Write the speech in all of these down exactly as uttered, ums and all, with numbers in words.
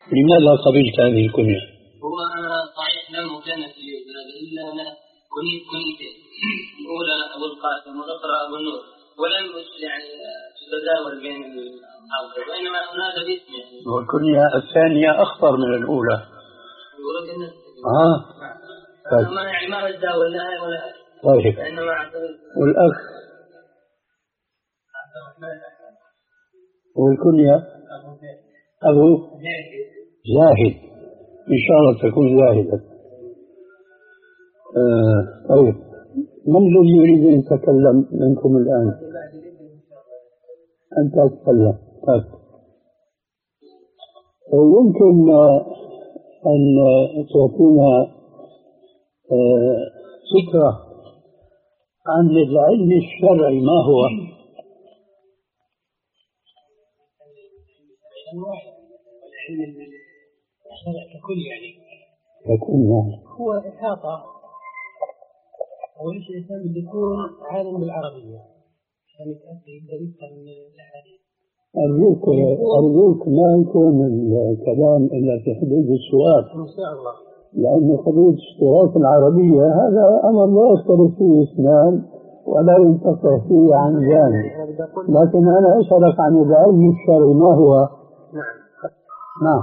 لماذا قبلت هذه الكنية؟ هو أنا صحيح لم أكنت لي إلا أنا كنت كنت الأولى أبو القاسم والأخرى أبو النور، ولم يعني تتداول بين الأصحاب، وإنما هناك باسم يعني. والكنية الثانية أخطر من الأولى. آه. طيب. ما يعني ما أتداول لها ولا. طيب. والأخ والكنية أبو زاهد، إن شاء الله تكون زاهدة. آه. طيب، من الذي يريد أن يتكلم منكم الآن؟ أنت تتكلم. طيب. يمكن أن تعطينا فكرة عن العلم الشرعي ما هو؟ العلم الشرعي ككل يعني ككل يعني هو إحاطة أول شيء الإنسان بده يكون عالم بالعربية عشان يتأكد يقدر يفهم الأحاديث. أرجوك أرجوك ما يكون الكلام إلا في حدود السؤال إن شاء الله، لأن حدود الصورات العربية هذا أمر لا يختلف فيه اثنان ولا ينتقل فيه عن جانب، لكن أنا أسألك عن العلم الشرعي ما هو؟ نعم نعم.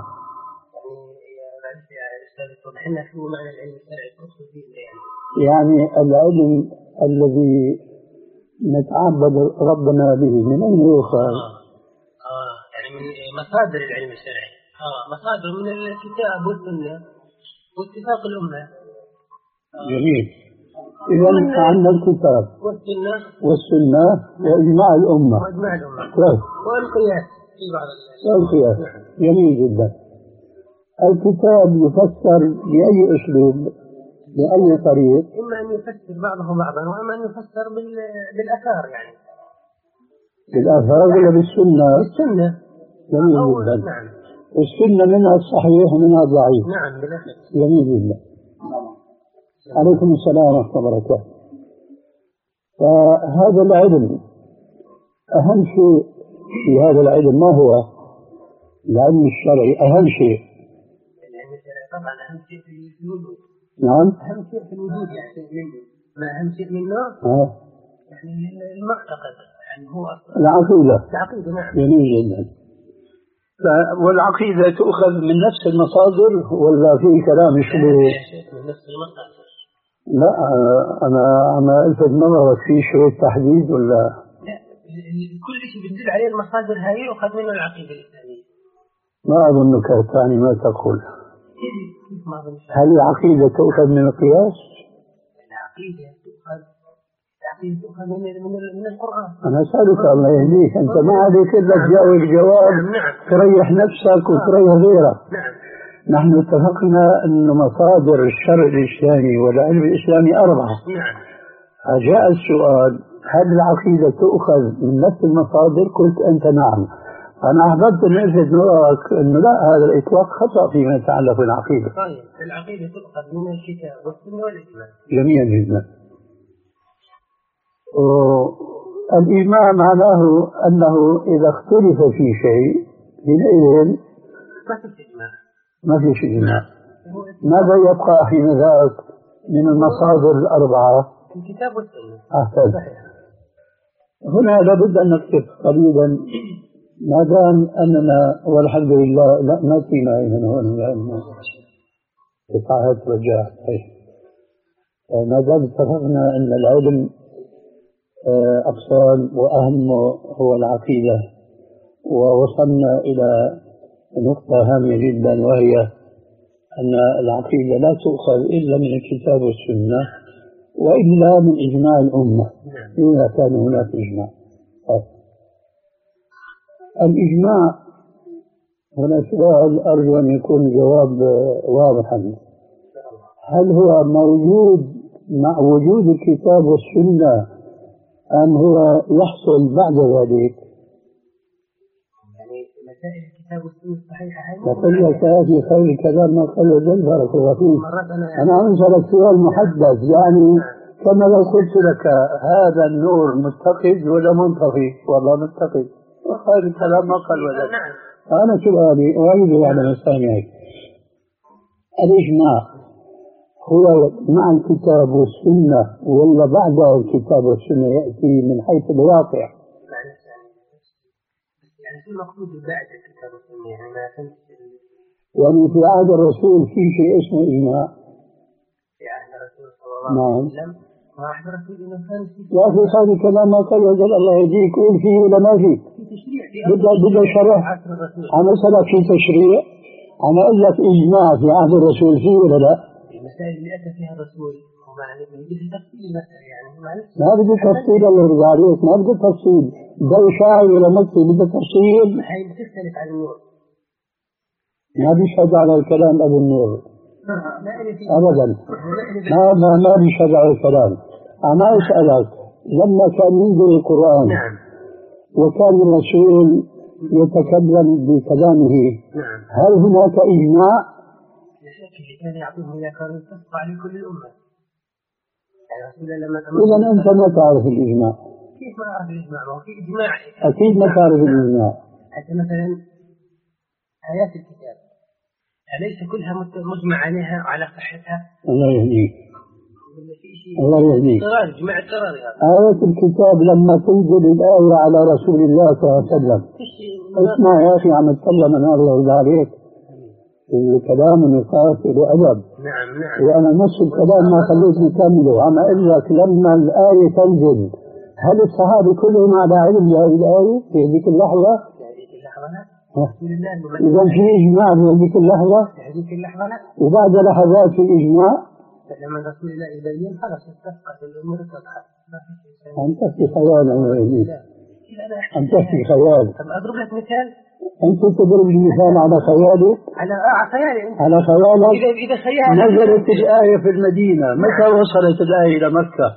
احنا شو معنى العلم الشرعي؟ يعني العلم الذي نتعبد ربنا به من أين يؤخذ؟ آه. آه يعني من مصادر العلم الشرعي. آه مصادر من الكتاب والسنة واتفاق الأمة. آه. جميل. إذا عندنا الكتاب والسنة والسنة وإجماع الأمة. وإجماع الأمة. كويس. والقياس في بعض والقياس. جميل جدا. الكتاب يفسر بأي أسلوب؟ بأي طريق؟ إما أن يفسر بعضه بعضا وإما أن يفسر بالآثار يعني. بالآثار ولا بالسنة؟ بالسنة. جميل جدا. نعم. السنة منها الصحيح ومنها الضعيف. نعم بالأخير. جميل جدا. عليكم السلام ورحمة الله وبركاته. فهذا العلم أهم شيء في هذا العلم ما هو؟ العلم الشرعي أهم شيء. العلم الشرعي طبعا أهم شيء في الوجود. نعم. أهم شيء في الوجود يعني ما أهم شيء منه؟ آه. يعني المعتقد يعني هو العقيدة. العقيدة نعم. جميل جدا. والعقيدة تؤخذ من نفس المصادر ولا في كلام شبه؟ من نفس المصادر. لا أنا أنا ألفت نظرك في شوية تحديد ولا؟ لا كل شيء بتدل عليه المصادر هاي يؤخذ منه العقيدة الإسلامية. ما أظنك تعني ما تقول. هل العقيدة تؤخذ من القياس؟ العقيدة تؤخذ العقيدة تؤخذ من من من القرآن. أنا أسألك الله يهديك، أنت ما عليك إلا تجاوب جواب تريح نفسك وتريح غيرك. نعم. نحن اتفقنا أن مصادر الشرع الإسلامي والعلم الإسلامي أربعة. نعم. جاء السؤال هل العقيدة تؤخذ من نفس المصادر؟ قلت أنت نعم. أنا أحببت أن ألفت نظرك أنه لا، هذا الإطلاق خطأ فيما يتعلق بالعقيدة. طيب العقيدة تؤخذ من الكتاب والسنة والإجماع. جميل جدا. الإجماع معناه أنه إذا اختلف في شيء حينئذ ما في إجماع. ما في إجماع. ماذا يبقى حين ذاك من المصادر الأربعة؟ الكتاب والسنة. أحسن. هنا لابد أن نكتب قليلا ما دام أننا والحمد لله لا ما فينا هنا هنا قطعات رجاء. ما دام اتفقنا أن العلم أفصال وأهم هو العقيدة، ووصلنا إلى نقطة هامة جدا وهي أن العقيدة لا تؤخذ إلا من الكتاب والسنة وإلا من إجماع الأمة إذا كان هناك إجماع. الإجماع هنا سؤال أرجو أن يكون الجواب واضحا. هل هو موجود مع وجود الكتاب والسنة أم هو يحصل بعد ذلك؟ يعني مسائل الكتاب والسنة صحيحة هاي وقل لك في خير الكلام ما قل ذل بارك الله فيك. أنا أنزلك سؤال محدد يعني كما لو قلت لك هذا النور متقد ولا منطفي؟ والله متقد. وخير الكلام ما قل ولا. أنا سؤالي أعيد على مسامعك. الإجماع هو مع الكتاب والسنة ولا بعد الكتاب والسنة يأتي من حيث الواقع؟ يعني في مقصود بعد الكتاب والسنة، يعني ما فهمت. يعني في عهد الرسول في شيء اسمه إجماع؟ في عهد الرسول صلى الله عليه وسلم ما عهد الرسول إنه كان في يا أخي هذا كلام ما قال وجل الله يهديك، قول فيه ولا ما فيه؟ في تشريع في بدأ بدأ شرح. عهد الرسول. أنا أسألك في تشريع، أنا أقول لك إجماع في عهد الرسول فيه ولا لا؟ المسائل اللي أتى فيها الرسول ومعنى بدي تفصيل المسألة، يعني ما بدي تفصيل الله يرضى عليك، ما بدي تفصيل، ده شاعر ولا مكتب بدي تفصيل. هي بتختلف عن النور. ما بيشهد على الكلام أبو النور أبدا، ما ما ما بيشهد على الكلام. أنا أسألك لما كان ينزل القرآن نعم. وكان الرسول يتكلم بكلامه نعم. هل هناك إجماع؟ اللي كان يعطيهم إياه كان يتصفى لكل الأمة. يعني رسول الله لما إذا أنت ما تعرف الإجماع. كيف ما أعرف الإجماع؟ ما هو في إجماع. أكيد ما تعرف الإجماع. حتى مثلا آيات الكتاب أليس كلها مجمع عليها على صحتها؟ الله يهديك. الله يهديك. قرار جمع القرار هذا. آيات الكتاب لما تنزل الآية على رسول الله صلى الله عليه وسلم. اسمع يا أخي عم أتكلم أنا الله يرضى عليك. الكلام نقاش وأدب. نعم نعم. وأنا نص الكلام ما خليتني كمله، عم أقول لك لما الآية تنزل هل الصحابة كلهم على علم بهذه الآية في هذيك اللحظة؟ في هذيك اللحظة لا. إذا في إجماع في هذيك اللحظة؟ في هذيك اللحظة لا. وبعد لحظات في إجماع؟ لما رسول الله يبين خلاص استفقت الأمور اتضحت. أنت في خيال الله يهديك. أنت في خيال. طب أضرب لك مثال. أنت تضرب المثال على خيالك؟ على آه خيالي. على خيالك. إذا إذا خيال. نزلت الآية في المدينة، متى وصلت الآية إلى مكة؟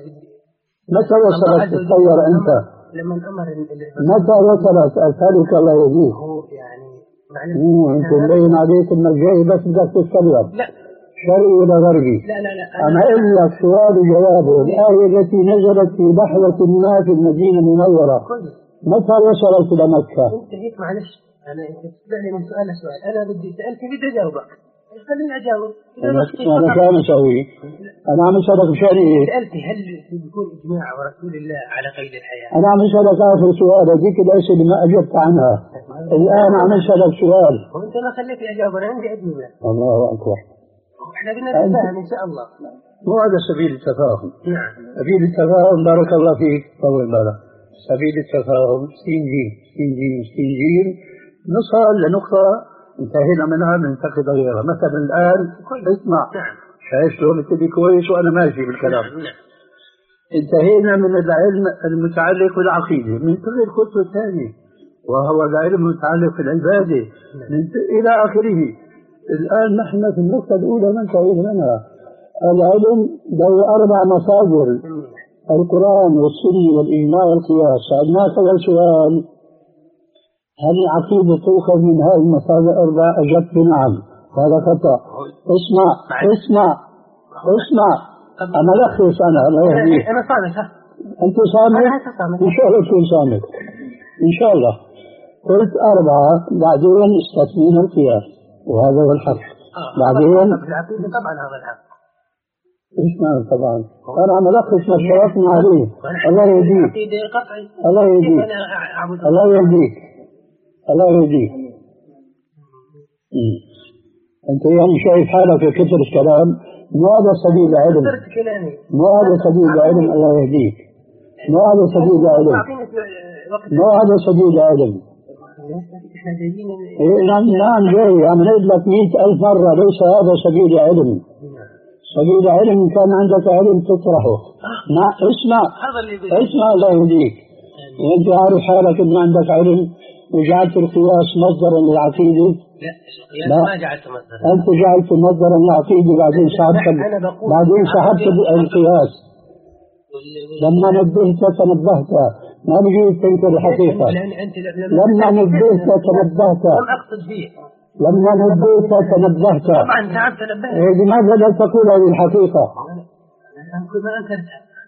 متى وصلت تتصور أنت؟ لما الأمر متى وصلت؟ أسألك الله يهديك. هو يعني مو أنت مبين عليك إنك جاي بس بدك تتكلم. لا. شرقي ولا غربي؟ لا لا لا. أنا أقول لك سؤال وجوابه. الآية التي نزلت في لحظة ما في المدينة المنورة متى وصلت إلى مكة؟ انتهيت معلش. أنا أنت تسألني من سؤال لسؤال، أنا بدي سألتني بدي أجاوبك. خليني أجاوب. أنا كان أسوي. أنا عم أسألك مشان إيه؟ سألتي هل بيكون إجماع ورسول الله على قيد الحياة؟ أنا عم أسألك آخر سؤال، هذيك الأسئلة اللي ما أجبت عنها. الآن عم أسألك سؤال. وأنت ما خليتني أجاوب، أنا عندي أجوبة. الله أكبر. إحنا بدنا نتفاهم إن شاء الله. مو هذا سبيل التفاهم. نعم. سبيل التفاهم بارك الله فيك طول بالك. سبيل التفاهم سين جيم سين جيم سين جيم نصل لنقطة انتهينا منها ننتقد غيرها. مثلا الآن اسمع شايف شلون بتبي كويس وأنا ماشي بالكلام. انتهينا من العلم المتعلق بالعقيدة من كل الخطوة الثانية وهو العلم المتعلق بالعبادة إلى آخره. الآن نحن في النقطة الأولى ننتهي منها. العلم له أربع مصادر: القرآن والسنة والإجماع والقياس. سألناك أول سؤال: هل العقيدة تؤخذ من هذه المصادر الأربع؟ أجبت نعم. هذا خطأ. اسمع اسمع اسمع أنا لخص أنا الله يهديك. أنا صامت. أنت صامت؟ إن شاء الله تكون صامت إن شاء الله. قلت أربعة بعدين استثنينا القياس وهذا هو الحق. بعدين العقيدة طبعا هذا الحق. اسمع طبعا أنا عم ألخص ما اشتركنا عليه. الله يهديك الله يهديك الله يهديك الله يهديك. أنت يعني شايف حالك في كثر الكلام. مو هذا سبيل العلم. مو هذا سبيل العلم. الله يهديك. مو هذا سبيل العلم. مو هذا سبيل العلم. نعم نعم جاي عم نقول لك مئة ألف مرة ليس هذا سبيل العلم. سبيل العلم إن كان عندك علم تطرحه. ما اسمع اسمع الله يهديك. وأنت عارف حالك إن عندك علم وجعلت القياس مصدرا للعقيدة. لا ما جعلت مصدرا. أنت جعلت مصدرا للعقيدة بعدين سحبت بعدين سحبت القياس. لما نبهت تنبهت ما بيجوز تنكر الحقيقة. لما نبهت تنبهت. لم أقصد فيه. لما نبهت تنبهت. طبعا نعم تنبهت. لماذا لا تقول هذه الحقيقة؟ أنا ما أنكرتها.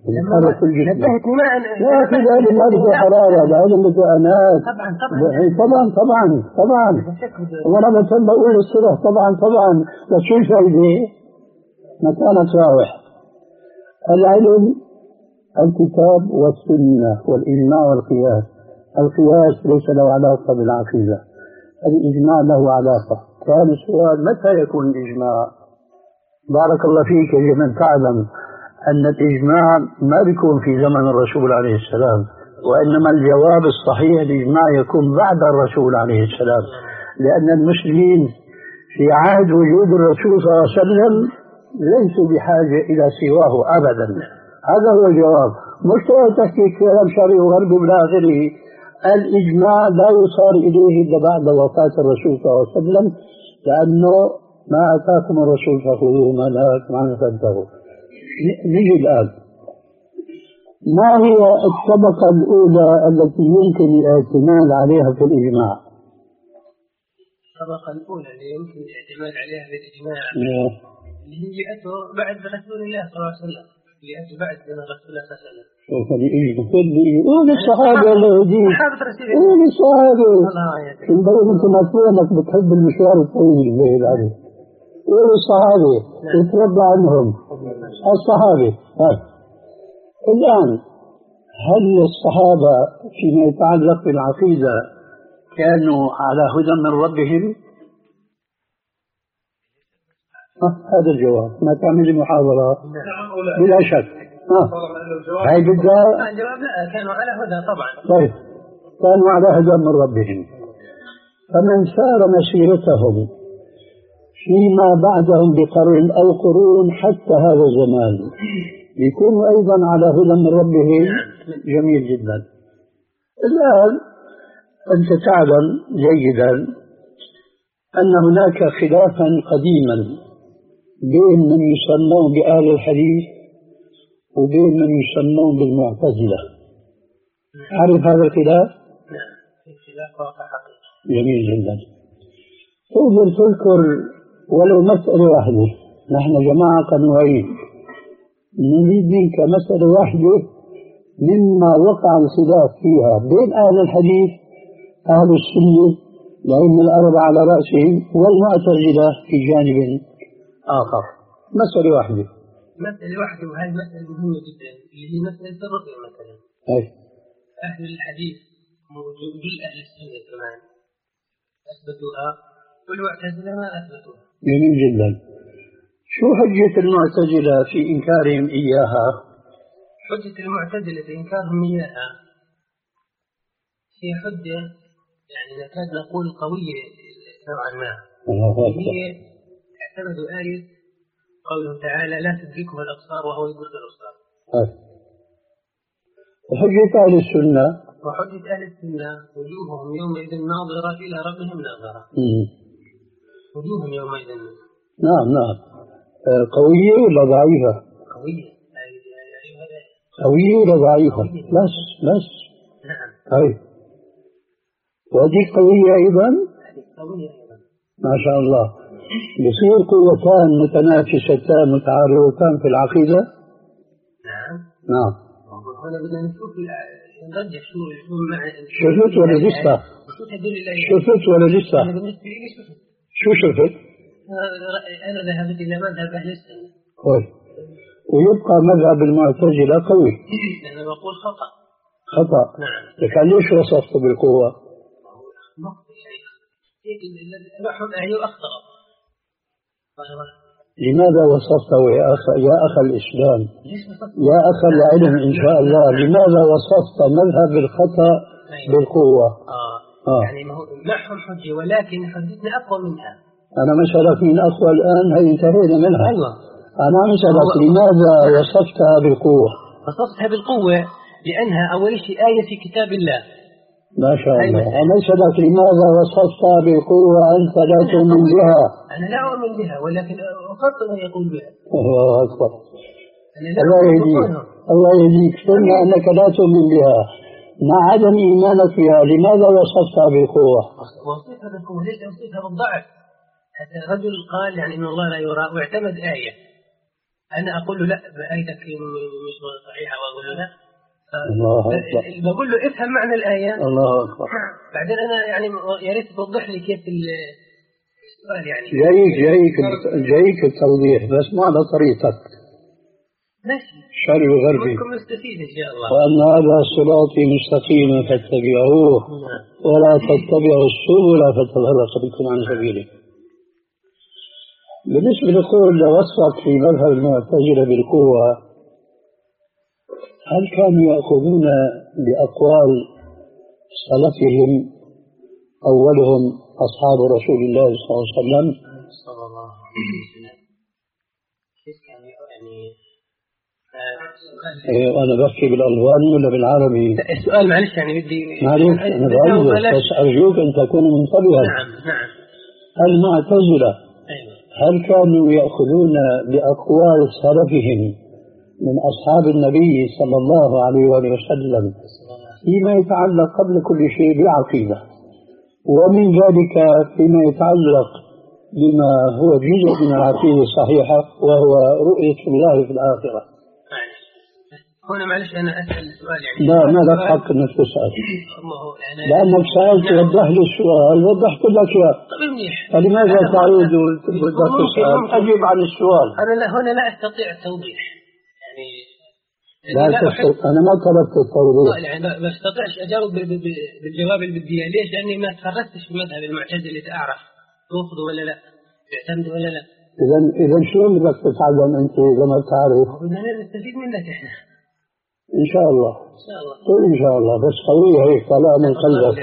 نبهتني ما أنا لا في ذلك ما بده حرارة هذا بده أنات. طبعا طبعا طبعا طبعا طبعا وأنا مثلا بقول الصدق طبعا طبعا وشو الفائدة؟ ما كانت راوح العلم الكتاب والسنة والإجماع والقياس. القياس ليس له علاقة بالعقيدة، الإجماع له علاقة. كان السؤال متى يكون الإجماع؟ بارك الله فيك يجب أن تعلم أن الإجماع ما بيكون في زمن الرسول عليه السلام، وإنما الجواب الصحيح الإجماع يكون بعد الرسول عليه السلام، لأن المسلمين في عهد وجود الرسول صلى الله عليه وسلم ليسوا بحاجة إلى سواه أبدا. هذا هو الجواب، مش تحكي كلام شرعي وغربي بالآخره. الإجماع لا يصار إليه إلا بعد وفاة الرسول صلى الله عليه وسلم، لأنه ما أتاكم الرسول فخذوه ما نهاكم عنه فانتهوا. نجي الآن، ما هي الطبقة الأولى التي يمكن الاعتماد عليها في الإجماع؟ الطبقة الأولى اللي يمكن الاعتماد عليها في الإجماع اللي هي جاءته بعد رسول الله صلى الله عليه وسلم، جاءته بعد من رسول الله صلى الله عليه وسلم. شوف اللي يجي كل يقول الصحابة اللي يجي صحابة رسول الله. قول الصحابة. تنبغي أنت مسؤول إنك بتحب المشوار الطويل بعيد عليه. قول الصحابة يتربى عنهم الصحابة. الآن هل الصحابة فيما يتعلق بالعقيدة كانوا على هدى من ربهم؟ هذا الجواب. ما تعمل محاضرة بلا شك. هاي بدها الجواب لا، كانوا على هدى طبعا. طيب كانوا على هدى من ربهم، فمن سار مسيرتهم فيما بعدهم بقرن أو قرون حتى هذا الزمان يكونوا أيضا على هدى من ربهم. جميل جدا. الآن أنت تعلم جيدا أن هناك خلافا قديما بين من يسمون بأهل الحديث وبين من يسمون بالمعتزلة. عارف هذا الخلاف؟ جميل جدا. تقدر تذكر ولو مسألة واحدة؟ نحن جماعة قنوعين، نريد منك مسألة واحدة مما وقع الخلاف فيها بين أهل الحديث أهل السنة لأن الأربعة على رأسهم والمعتزلة في جانب آخر. مسألة واحدة. مسألة واحدة، وهذه مسألة مهمة جدا اللي هي مسألة الرؤية مثلا. أي. أهل الحديث موجود أهل السنة كمان أثبتوها والمعتزلة ما أثبتوها. جميل جدا. شو حجة المعتزلة في إنكارهم إياها؟ حجة المعتزلة في إنكارهم إياها هي حجة يعني نكاد نقول قوية نوعا ما. هي اعتمدوا آية قوله تعالى لا تدركه الأبصار وهو يدرك الأبصار. وحجة أهل السنة وحجة أهل السنة وجوههم يومئذ ناظرة إلى ربهم ناظرة. وجوههم يومئذ. نعم نعم. قوية ولا ضعيفة؟ قوية. قوية ولا ضعيفة؟ بس بس. نعم. طيب. وهذه قوية أيضا؟ قوية أيضا. ما شاء الله. بصير قوتان متنافستان متعارضتان في العقيدة؟ نعم. نعم. هنا بدنا نشوف نرجع شو شو مع شفت ولا لسه؟ شفت ولا لسه؟ أنا بالنسبة لي شفت. شو شفت؟ أنا ذهبت إلى مذهب أهل السنة. طيب. ويبقى مذهب المعتزلة قوي. أنا بقول خطأ. خطأ. نعم. لكن ليش وصفته بالقوة؟ معهم أهل أخطأ. لماذا وصفته يا أخ يا أخ الإسلام يا أخ العلم إن شاء الله؟ لماذا وصفت مذهب الخطأ بالقوة؟ آه. آه. يعني ما هو معهم حجة ولكن حجتنا أقوى منها. أنا مسألة من أقوى الآن هي انتهينا منها. أيوة. أنا مسألة لماذا وصفتها بالقوة؟ وصفتها بالقوة لأنها أول شيء آية في كتاب الله. ما شاء الله. أنا مسألة لماذا وصفتها بالقوة أنت لا تؤمن بها؟ أنا لا أؤمن بها ولكن أفضل أن يقول بها. الله أكبر. الله يهديك الله يهديك. قلنا أنك لا تؤمن بها مع عدم إيمانك بها، لماذا وصفتها بالقوة؟ وصفتها بالقوة ليس وصفتها بالضعف. حتى رجل قال يعني إن الله لا يرى واعتمد آية أنا أقول له لا بآيتك مش صحيحة، وأقول له لا. الله أكبر. بقول له افهم معنى الآية. الله أكبر. بعدين أنا يعني يا ريت توضح لي كيف السؤال يعني. جايك جايك جايك التوضيح بس ما على طريقتك. ماشي. شرعي وغربي. منكم نستفيد إن شاء الله. وأن هذا صراطي مستقيما فاتبعوه ولا تتبعوا السبل فتفرق بكم عن سبيله. بالنسبة لقول وصفك في مذهب المعتزلة بالقوة، هل كانوا يأخذون بأقوال سلفهم أولهم أصحاب رسول الله صلى الله عليه وسلم؟ صلى الله عليه وسلم. كيف كان يعني؟ إيه أنا بحكي بالألوان ولا بالعربي؟ السؤال معلش يعني بدي معلش أنا بعرف بس أرجوك أن تكون منتبها. نعم نعم. المعتزلة أيوة. هل كانوا يأخذون بأقوال سلفهم من أصحاب النبي صلى الله عليه وآله وسلم فيما يتعلق قبل كل شيء بالعقيدة، ومن ذلك فيما يتعلق بما هو جزء من العقيدة الصحيحة وهو رؤية الله في الآخرة؟ هنا معلش أنا أسأل سؤال يعني. لا ما لك حق أنك تسأل، يعني لأنك سألت وضح لي السؤال وضحت لك إياه. طيب منيح. فلماذا تعود وتبدأ تسأل؟ أجيب عن السؤال. أنا لا هنا لا أستطيع التوضيح يعني. لا تستطيع. أنا ما طلبت التوضيح. يعني ما استطيعش أجاوب بالجواب اللي بدي إياه. ليش؟ لأني ما تخرجتش في مذهب المعتزلة أعرف تأخذوا ولا لا، تعتمدوا ولا لا. إذا إذا شو اللي بدك تتعلم أنت إذا ما تعرف؟ بدنا نستفيد منك إحنا. إن شاء الله. إن شاء الله. قل إن شاء الله بس قوية هيك طلع من قلبك.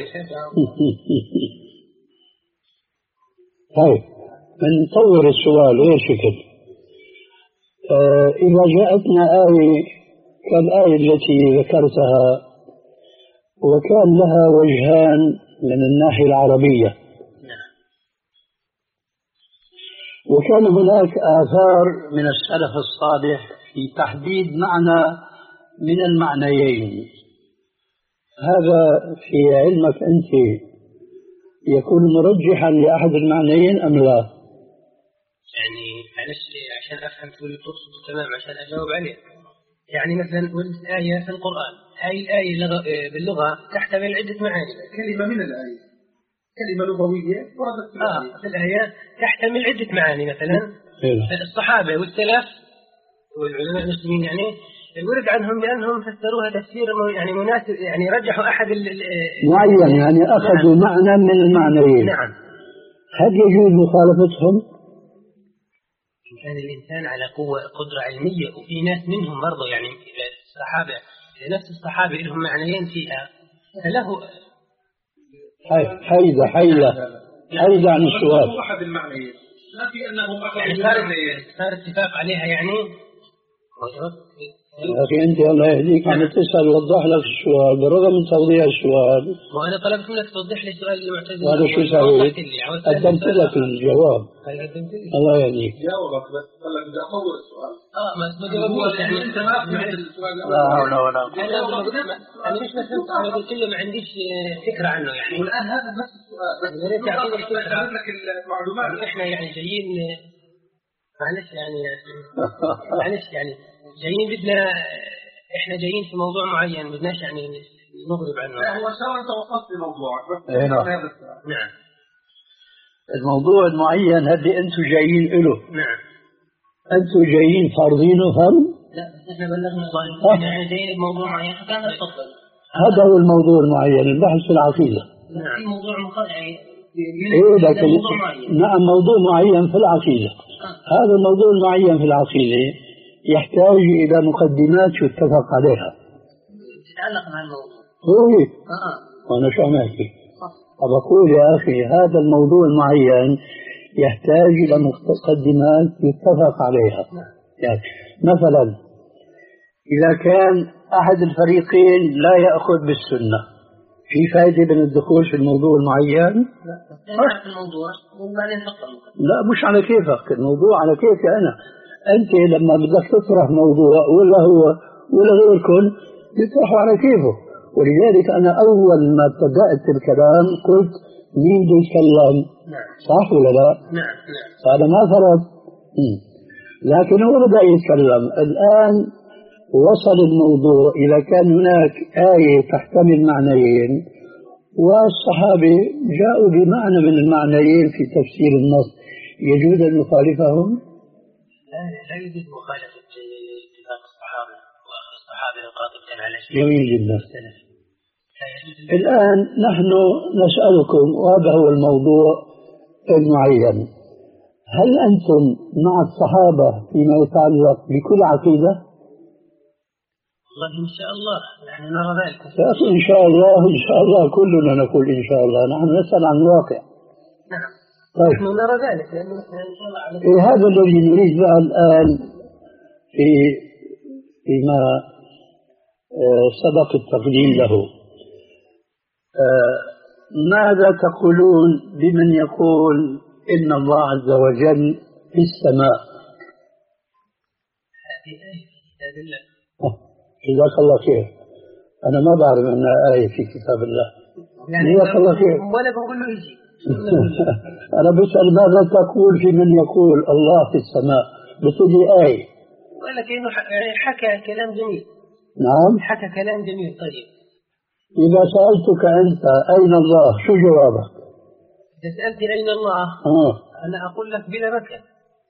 طيب نطور السؤال غير شكل. آه إذا جاءتنا آية كالآية التي ذكرتها وكان لها وجهان من الناحية العربية، وكان هناك آثار من السلف الصالح في تحديد معنى من المعنيين، هذا في علمك أنت يكون مرجحا لأحد المعنيين أم لا؟ يعني معلش عشان أفهم شو اللي تقصده تمام عشان أجاوب عليه. يعني مثلا ولد آية في القرآن، هاي الآية باللغة تحتمل عدة معاني. كلمة من الآية كلمة لغوية وردت في الآية. آه في الآية تحتمل عدة معاني. مثلا الصحابة والسلف والعلماء المسلمين يعني ورد عنهم بأنهم فسروها تفسير يعني مناسب، يعني رجحوا أحد معين، يعني أخذوا نعم. معنى من المعنيين. نعم. هل يجوز مخالفتهم؟ إن كان الإنسان على قوة قدرة علمية، وفي ناس منهم برضو يعني الصحابة نفس الصحابة لهم معنيين فيها فله حيدة حيدة حيدة عن السؤال. أحد المعنيين لا في أنهم أخذوا يعني صار صار اتفاق عليها يعني. يا أخي أنت الله يهديك عم تسأل وضح لك السؤال برغم من توضيح السؤال. وأنا طلبت منك توضح لي سؤال المعتزلة. هذا شو سويت؟ قدمت لك الجواب. الله يهديك. جاوبك بس قال لك بدي أطور السؤال. آه ما ما جاوبنيش يعني. أنت ما فهمت السؤال. لا حول ولا قوة. أنا مش فهمت. أنا قلت له ما عنديش فكرة عنه يعني. والآن هذا نفس السؤال. بس يا ريت تعطيني فكرة. لك المعلومات. إحنا يعني جايين معلش يعني معلش يعني جايين بدنا إحنا جايين في موضوع معين بدناش يعني نغرب عنه. لا هو شو أنت وصلت لموضوعك بس. نعم. الموضوع المعين هذي أنتم جايين له. نعم. أنتم جايين فارضينه فهم؟ لا بس إحنا بلغنا الله. إحنا جايين بموضوع معين فكان نتفضل. هذا هو الموضوع المعين البحث في العقيدة. نعم. في موضوع مخالف. إيه لكن نعم موضوع معين في العقيدة. هذا الموضوع المعين في العقيدة يحتاج إلى مقدمات يتفق عليها. تتعلق مع الموضوع. هو آه. وأنا شو عم أحكي؟ أقول يا أخي هذا الموضوع المعين يحتاج إلى مقدمات يتفق عليها. يعني مثلا إذا كان أحد الفريقين لا يأخذ بالسنة في فائدة من الدخول في الموضوع المعين؟ لا نعرف الموضوع وبعدين نفصل. لا مش على كيفك، الموضوع على كيفي أنا. أنت لما بدك تطرح موضوع ولا هو ولا غيركم يطرحوا على كيفه، ولذلك أنا أول ما بدأت الكلام قلت مين بده يتكلم؟ نعم. صح ولا لا؟ نعم نعم. هذا ما فرض. لكن هو بدأ يتكلم الآن، وصل الموضوع إذا كان هناك آية تحتمل معنيين والصحابة جاءوا بمعنى من المعنيين في تفسير النص، يجوز أن نخالفهم؟ لا لا يوجد مخالفة اتفاق الصحابة والصحابة يقاطبون على شيء. جميل جدا. الآن نحن نسألكم، وهذا هو الموضوع المعين، هل أنتم مع الصحابة فيما يتعلق بكل عقيدة؟ والله إن شاء الله نحن نرى ذلك. إن شاء الله إن شاء الله كلنا نقول إن شاء الله، نحن نسأل عن الواقع. نعم. طيب. نحن نرى ذلك لأنه إن شاء الله على إيه هذا الذي نريد الآن في فيما سبق التقديم له. ماذا تقولون بمن يقول إن الله عز وجل في السماء؟ هذه آية في كتاب الله. جزاك الله خير. أنا ما بعرف أنها آية في كتاب الله. جزاك الله خير. ولا بقول له يجي. أنا بسأل ماذا تقول في من يقول الله في السماء؟ بتجي آية. ولكنه حكى كلام جميل. نعم. حكى كلام جميل. طيب. إذا سألتك أنت أين الله شو جوابك؟ إذا سألت أين الله آه. أنا أقول لك بلا مكان.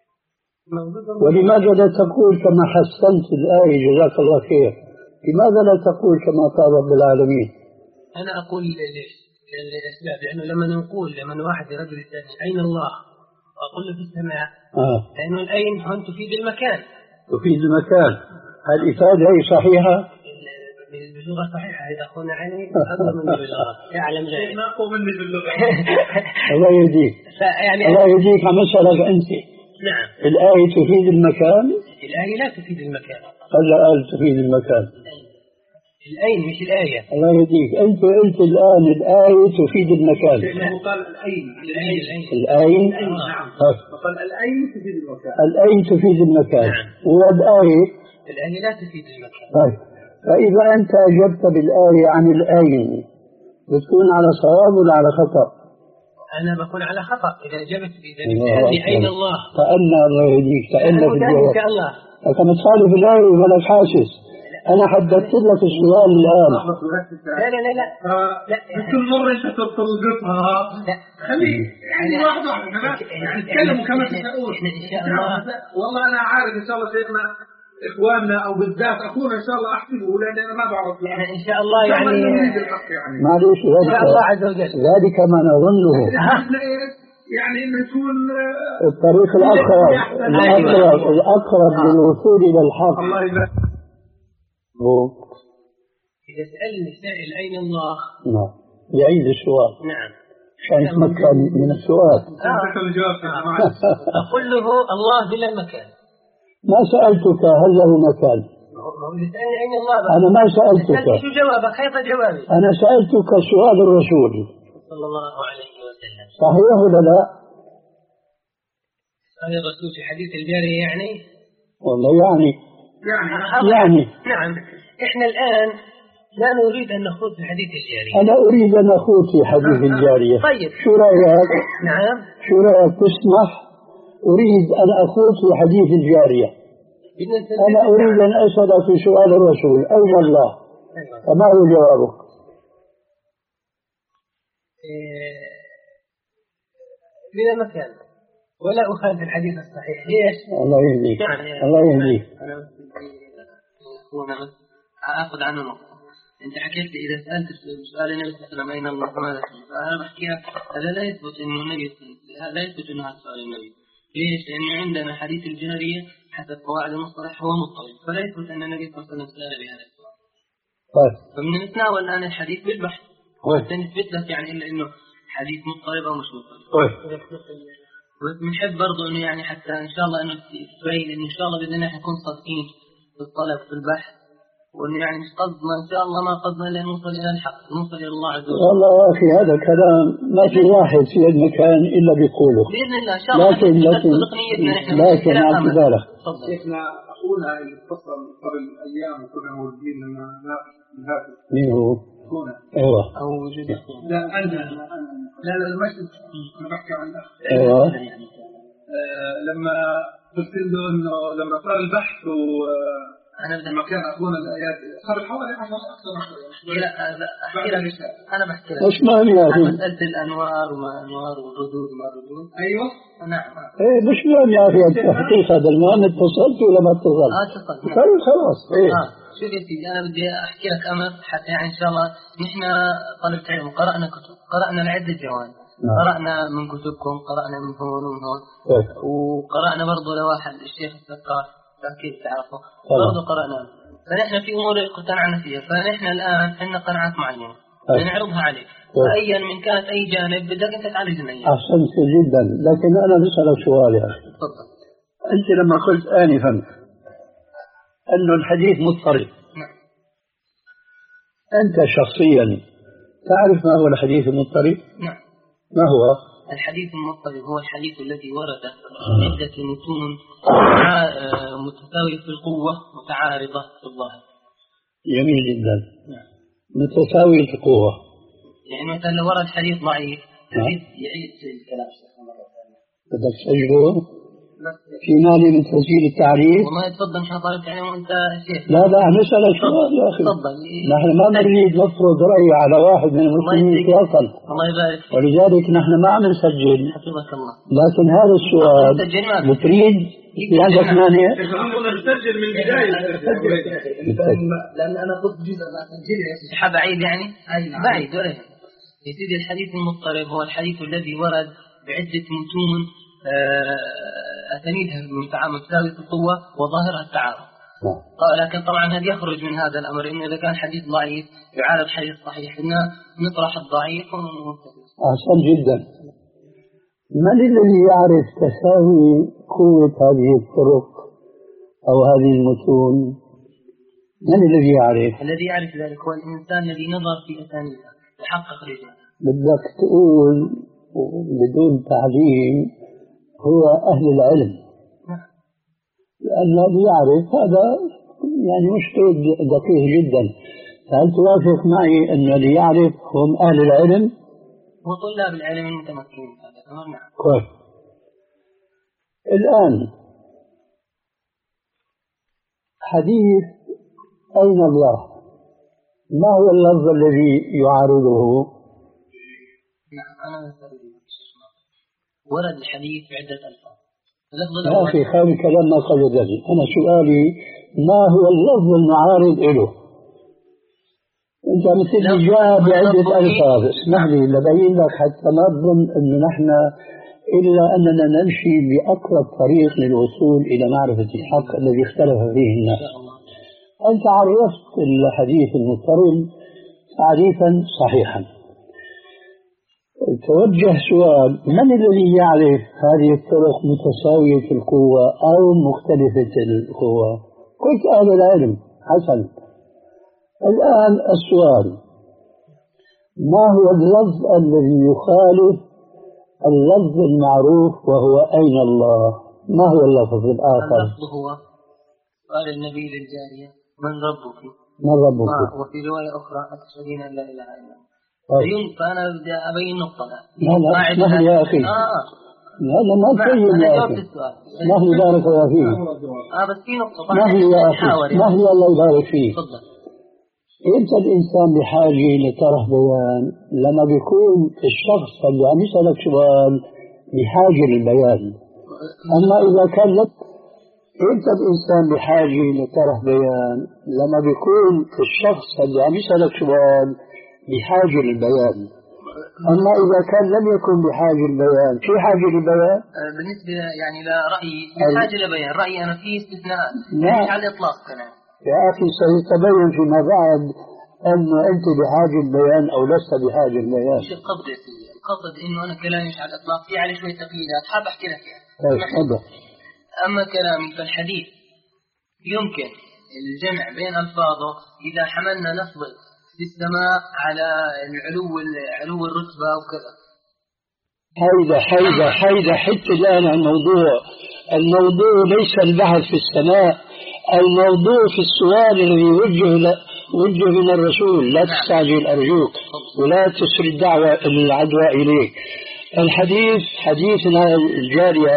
ولماذا لا تقول كما حسنت الآية جزاك الله خير؟ لماذا لا تقول كما قال رب العالمين؟ أنا أقول ليش؟ للأسباب، لأنه لما نقول لما واحد رجل الثاني أين الله وأقول له في السماء آه. لأنه الأين هون تفيد المكان. تفيد المكان. هل الإفادة هي صحيحة؟ باللغة صحيحة. إذا أخونا علي أفضل مني باللغة يعلم ذلك. ما أقوم مني باللغة. الله يهديك. يعني الله يهديك عم أسألك أنت. نعم. الآية تفيد المكان؟ الآية لا تفيد المكان. هلا قال تفيد المكان. الأين مش الآية. الله يهديك. أنت قلت الآن الآية تفيد المكان. هو قال الأين. الأين. الأين. نعم. وقال الأين تفيد المكان. الأين تفيد المكان. والآية. الآية لا تفيد المكان. طيب. فإذا أنت أجبت بالآية عن الآين بتكون على صواب ولا على خطأ؟ أنا بكون على خطأ إذا أجبت إذا بتسألني أين الله. تأنى الله يهديك. تأنى في الجواب. الله. لكن تصالح الآية ولا حاسس. أنا حددت لك السؤال الآن. لا لا لا لا. لا. كل مرة أنت تلقطها. لا. خلي يعني واحد واحد يعني تكلموا كما تسألون. إن شاء الله. والله أنا عارف إن شاء الله شيخنا إخواننا أو بالذات أخونا إن شاء الله أحسبه لأن أنا ما بعرف. يعني إن شاء الله يعني. معليش إن شاء الله عز وجل. ذلك ما نظنه. يعني إنه يكون الطريق الأقرب الأقرب الأقرب للوصول إلى الحق. الله يبارك. إذا سألني سائل أين الله؟ نعم. يعيد السؤال. نعم. عشان يتمكن من السؤال. أقول له الله بلا مكان. ما سألتك هل له مكان؟ أين الله بقى؟ أنا ما سألتك. شو جوابك؟ خيط جوابي. أنا سألتك سؤال الرسول صلى الله عليه وسلم. صحيح ولا لا؟ سؤال الرسول في حديث الجارية يعني؟ والله يعني. يعني. يعني. نعم. إحنا الآن لا نريد أن نخوض في حديث الجارية. أنا أريد أن أخوض في حديث الجارية. طيب. شو رأيك؟ نعم. شو رأيك تسمح؟ أريد أن أخوض في حديث الجارية. أنا أريد أن أسأل في سؤال الرسول أين الله؟ فما هو جوابك؟ بلا مكان ولا أخالف الحديث الصحيح. ليش؟ الله يهديك. الله يهديك. أنا أخذ عنه نقطة. أنت حكيت إذا سألت سؤال النبي صلى الله عليه وسلم أين الله ماذا تقول؟ فأنا بحكيها هذا لا يثبت إنه النبي لا يثبت إنه هذا سؤال النبي. ليش؟ لأن عندنا حديث الجارية حسب قواعد المصطلح هو مضطرب، فلا يثبت أن النبي صلى الله عليه وسلم سأل بهذا السؤال. طيب. فمن نتناول الآن الحديث بالبحث. نثبت لك يعني إلا إنه حديث مضطرب أو مش مضطرب. طيب. بنحب برضه إنه يعني حتى إن شاء الله إنه تبين إنه إن شاء الله بإذن الله نكون صادقين في الطلب في البحث، وإنه يعني مش قصدنا إن شاء الله ما قصدنا إلا نوصل إلى الحق، نوصل إلى الله عز وجل. والله يا أخي هذا كلام ما في واحد في المكان إلا بيقوله. بإذن الله إن شاء الله. لكن لكن لكن اعتذارك. شيخنا أخونا اللي اتصل قبل أيام وكنا موجودين لما ناقش الهاتف. مين هو؟ أخونا. أيوه. أو وجود لا أنا لا لا المسجد أنا بحكي عن الأخ. أيوه. لما قلت له إنه لما صار البحث و أنا لما كان أخونا الآيات صار حوالي عشر أكثر لا لا أحكي لك أنا بحكي لك وش معنى يا أخي؟ مسألة الأنوار وما أنوار والردود وما ردود. أيوه نعم. إيه مش معنى يا أخي التحقيق هذا المعنى اتصلت ولا ما اتصلت؟ آه اتصلت. طيب خلاص. إيه. آه شوف يا سيدي أنا بدي أحكي لك أمر حتى يعني إن شاء الله نحن طلبة علم قرأنا كتب قرأنا لعدة جوانب. نعم. قرأنا من كتبكم قرأنا من هون ومن هون. إيه. وقرأنا برضو لواحد الشيخ السكار أكيد تعرفه برضو قرأنا. فنحن في أمور اقتنعنا فيها فنحن الآن عندنا قناعات معينة نعرضها عليك فأيا من كانت أي جانب بدك أنت تعالجنا إياه. أحسنت جدا لكن أنا بسألك سؤال يا أخي. تفضل. أنت لما قلت آنفا أنه الحديث مضطرب. نعم. أنت شخصيا تعرف ما هو الحديث المضطرب؟ نعم. ما هو؟ الحديث المضطرب هو الحديث الذي ورد عدة متون متساوية في القوة متعارضة في الظاهر. جميل جدا. نعم. متساوية في القوة. يعني مثلا لو ورد حديث ضعيف حديث يعيد الكلام مرة ثانية. بدك تسجله؟ في مالي من تسجيل التعريف؟ والله تفضل مش طالب علم وأنت شيخ. لا لا نسألك سؤال يا أخي. تفضل. نحن ما نريد نفرض رأي على واحد من المسلمين إطلاقا. الله يبارك. ولذلك نحن ما عم نسجل. حفظك الله. لكن هذا السؤال بتريد في عندك مانع؟ نسجل من البداية. لأن أنا قلت جزء ما سجل سحب بعيد يعني. بعيد ولا يا سيدي الحديث المضطرب هو الحديث الذي ورد بعدة متون أسانيدها متساوية القوة وظاهرها التعارض. لكن طبعا هذا يخرج من هذا الأمر إنه إذا كان حديث ضعيف يعارض حديث صحيح إنه نطرح الضعيف ونمتثل. أحسن جدا. من الذي يعرف تساوي قوة هذه الطرق أو هذه المتون؟ من الذي يعرف؟ الذي يعرف ذلك هو الإنسان الذي نظر في أسانيدها وحقق رجال. بدك تقول بدون تعليم هو أهل العلم. لأن الذي يعرف هذا يعني مشكلة دقيق جدا. فهل توافق معي أن الذي يعرف هم أهل العلم؟ وطلاب العلم المتمكنين هذا الأمر. نعم. كويس. الآن حديث أين الله ما هو اللفظ الذي يعارضه؟ نعم أنا ورد الحديث بعدة ألفاظ. يا أخي خلي كلام ما قصدني. أنا سؤالي ما هو اللفظ المعارض له؟ أنت مثل جاء بعدة ألفاظ. اسمح لي لبين لك حتى ما تظن أنه نحن إلا أننا نمشي بأقرب طريق للوصول إلى معرفة الحق الذي اختلف فيه الناس. أنت عرفت الحديث المضطرب تعريفا صحيحا. توجه سؤال من الذي يعرف هذه الطرق متساوية القوة أو مختلفة القوة؟ قلت أهل العلم. حسن. الآن السؤال ما هو اللفظ الذي يخالف اللفظ المعروف وهو أين الله؟ ما هو اللفظ الآخر؟ اللفظ هو قال النبي للجارية من ربك؟ من ربك؟ آه وفي رواية أخرى أتشهدين أن لا إله إلا الله. فأنا بدي أبين نقطة. لا لا اسمح لي يا أخي. آه لا لا ما تبين يا أخي. اسمح لي بارك الله فيك. آه بس في نقطة. اسمح لي يا أخي. اسمح لي الله يبارك فيك. تفضل. أنت الإنسان بحاجة لطرح بيان لما بيكون الشخص اللي عم يسألك سؤال بحاجة للبيان. أما إذا كان لك أنت الإنسان بحاجة لطرح بيان لما بيكون الشخص اللي عم يسألك سؤال بحاجة للبيان. أما إذا كان لم يكن بحاجة للبيان شو حاجة للبيان؟ بالنسبة يعني لرأيي بحاجة للبيان رأيي أنا فيه استثناءات مش على الإطلاق كمان. يا أخي سيتبين فيما بعد أن أنت بحاجة للبيان أو لست بحاجة للبيان. مش القصد يا سيدي. القصد إنه أنا كلامي مش على الإطلاق في عليه شوية تقييدات حاب أحكي لك يعني. أما كلامي في الحديث يمكن الجمع بين ألفاظه إذا حملنا لفظ في السماء على العلو علو الرتبة وكذا. حيدة حيدة حيدة حتى الآن الموضوع الموضوع ليس البحث في السماء. الموضوع في السؤال الذي وجه وجه من الرسول. لا تستعجل أرجوك ولا تسري الدعوة العدوى إليك. الحديث حديثنا الجارية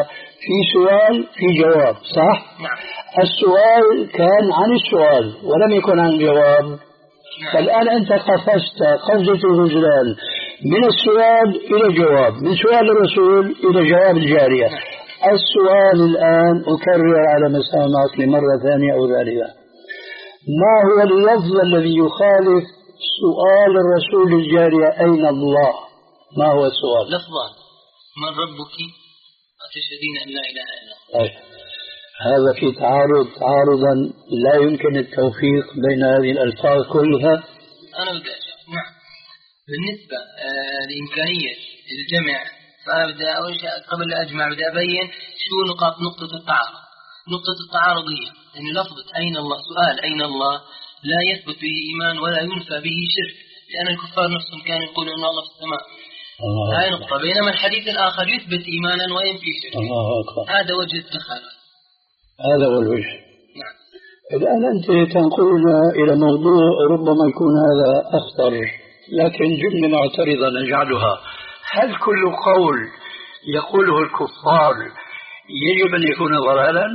في سؤال في جواب صح؟ نعم. السؤال كان عن السؤال ولم يكن عن جواب. نعم. فالآن أنت قفزت قفزة الرجلان من السؤال إلى جواب، من سؤال الرسول إلى جواب الجارية. نعم. السؤال الآن أكرر على مسامعك لمرة ثانية أو ثالثة، ما هو اللفظ الذي يخالف سؤال الرسول الجارية أين الله؟ ما هو السؤال؟ لفظان: من ربك؟ أتشهدين أن لا إله إلا الله. هذا في تعارض تعارضا لا يمكن التوفيق بين هذه الألفاظ كلها. أنا بدي أشرح. نعم. بالنسبة آه لإمكانية الجمع، فأنا بدي أول شيء قبل لا أجمع بدي أبين شو نقاط نقطة التعارض. نقطة التعارض هي أن لفظة أين الله، سؤال أين الله، لا يثبت به إيمان ولا ينفى به شرك، لأن الكفار نفسهم كانوا يقولون أن الله في السماء. هاي نقطة. بينما الحديث الآخر يثبت إيمانا وينفي شرك. هذا وجه التخلف. هذا هو الوجه. نعم. الآن أنت تنقلنا إلى موضوع ربما يكون هذا أخطر، لكن جملة معترضة نجعلها: هل كل قول يقوله الكفار يجب أن يكون ضلالا؟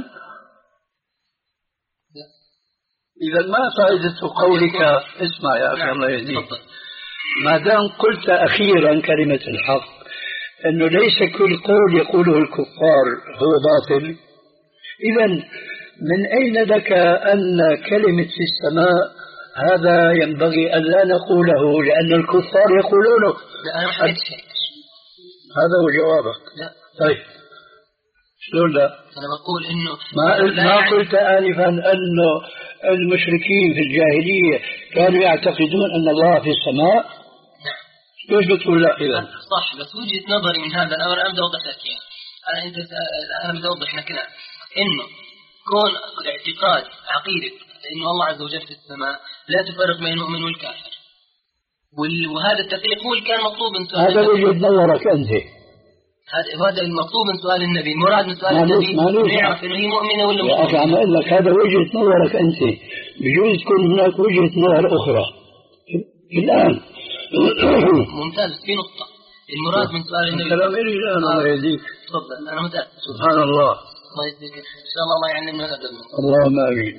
إذا ما فائدة قولك؟ اسمع يا أخي الله يهديك، ما دام قلت أخيرا كلمة الحق أنه ليس كل قول يقوله الكفار هو باطل، إذا من أين لك أن كلمة في السماء هذا ينبغي أن لا نقوله لأن الكفار يقولونه؟ لا، أنا ما حكيت شيء. هذا هو جوابك. لا. طيب شلون لا؟ أنا بقول إنه ما, ما يعني قلت آنفا أنه المشركين في الجاهلية كانوا يعتقدون أن الله في السماء؟ نعم. ليش بتقول لا إذا؟ صح، بس وجهة نظري من هذا الأمر أنا بدي أوضح لك إياه. أنا أنت أنا بدي أوضح لك إنه كون الاعتقاد عقيدة إنه الله عز وجل في السماء لا تفرق بين المؤمن والكافر، وهذا التفريق هو اللي كان مطلوب من سؤال هذا وجهة نظرك أنت. هذا المطلوب من سؤال النبي، المراد من سؤال النبي نعرف إنه هي مؤمنة ولا مؤمنة. يا أخي عم أقول لك هذا وجهة نظرك أنت، بجوز تكون هناك وجهة نظر أخرى الآن. ممتاز. في نقطة المراد من سؤال النبي. الكلام إلي الآن الله يهديك. تفضل. أنا متأكد. سبحان الله. الله يهديك إن شاء الله. الله يعلمنا الأدب. اللهم آمين.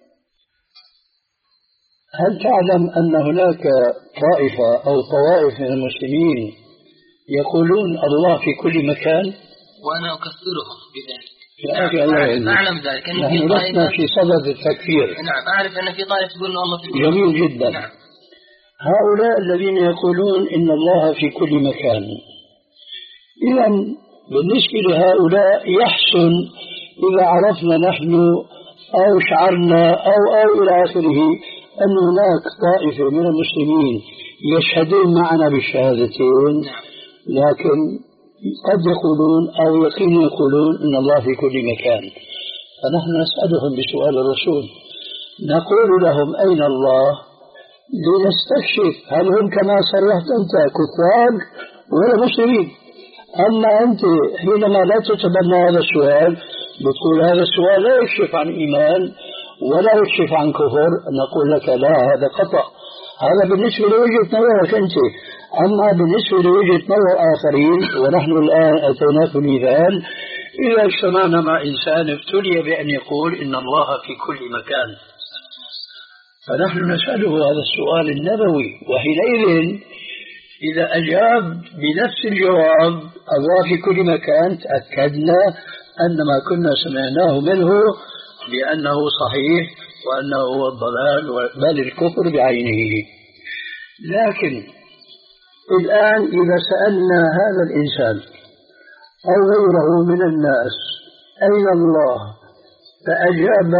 هل تعلم أن هناك طائفة أو طوائف من المسلمين يقولون الله في كل مكان؟ وأنا أكفرهم بذلك. يا أخي الله يهديك. أعلم ذلك. نحن لسنا في صدد التكفير. نعم أعرف أن في طائفة تقول أن الله في كل مكان. جميل جدا. نعم. هؤلاء الذين يقولون إن الله في كل مكان، إذا بالنسبة لهؤلاء يحسن إذا عرفنا نحن أو شعرنا أو أو إلى آخره أن هناك طائفة من المسلمين يشهدون معنا بالشهادتين، لكن قد يقولون أو يقين يقولون إن الله في كل مكان. فنحن نسألهم بسؤال الرسول، نقول لهم أين الله لنستكشف هل هم كما صرحت أنت كفار ولا مسلمين. أما أنت حينما لا تتبنى هذا السؤال بتقول هذا السؤال لا يكشف عن إيمان ولا يكشف عن كفر، نقول لك لا، هذا خطأ. هذا بالنسبة لوجهة نظرك أنت. أما بالنسبة لوجهة نظر آخرين، ونحن الآن أتيناك مثال، إذا اجتمعنا مع إنسان ابتلي بأن يقول إن الله في كل مكان، فنحن نسأله هذا السؤال النبوي، وحينئذ إذا أجاب بنفس الجواب الله في كل مكان تأكدنا أن ما كنا سمعناه منه بأنه صحيح وأنه هو الضلال بل الكفر بعينه. لكن الآن إذا سألنا هذا الإنسان أو غيره من الناس أين الله فأجاب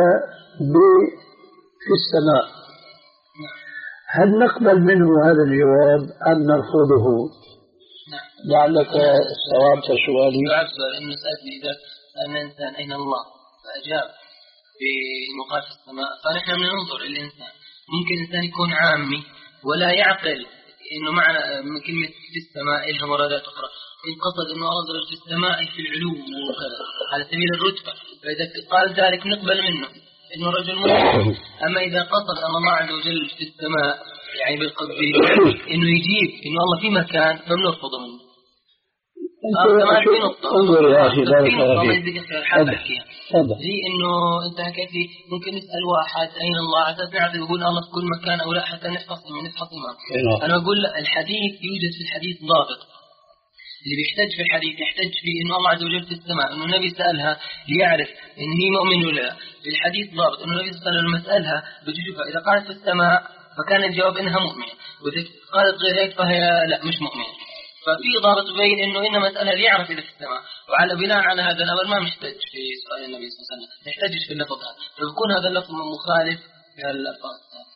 في السماء، هل نقبل منه هذا الجواب أم نرفضه؟ لعلك صوابت سؤالي. سؤال إنه سألني إذا أن الإنسان أين الله فأجاب بمقال في السماء، فنحن ننظر الإنسان. ممكن الإنسان يكون عامي ولا يعقل إنه معنى من كلمة في السماء إلها مرادات أخرى، إن قصد إنه الله في السماء في العلو وكذا على سبيل الرتبة، فإذا قال ذلك نقبل منه إنه رجل مسلم. أما إذا قصد أن الله عز وجل في السماء يعني بالقصد إنه يجيب إنه الله في مكان فبنرفض منه. كمان في نقطة انظر يا أخي بارك الله فيك زي إنه أنت كيف ممكن نسأل واحد أين الله عز وجل نعرف يقول الله في كل مكان أو لا حتى نفحص من نفحص إمام. أنا أقول الحديث يوجد في الحديث ضابط اللي بيحتج في الحديث يحتج فيه إنه الله عز وجل في السماء إنه النبي سألها ليعرف إن هي مؤمن ولا لا. في الحديث ضابط إنه النبي صلى الله عليه وسلم لما سألها بتشوفها إذا قالت في السماء فكان الجواب إنها مؤمنة وإذا قالت غير هيك فهي لا مش مؤمنة. ففي ضابط بين إنه إنما مسألة ليعرف إذا في السماء وعلى بناء على هذا الأمر ما محتاج في سؤال النبي صلى الله عليه وسلم يحتاجش في اللفظ هذا فيكون هذا اللفظ مخالف في الألفاظ.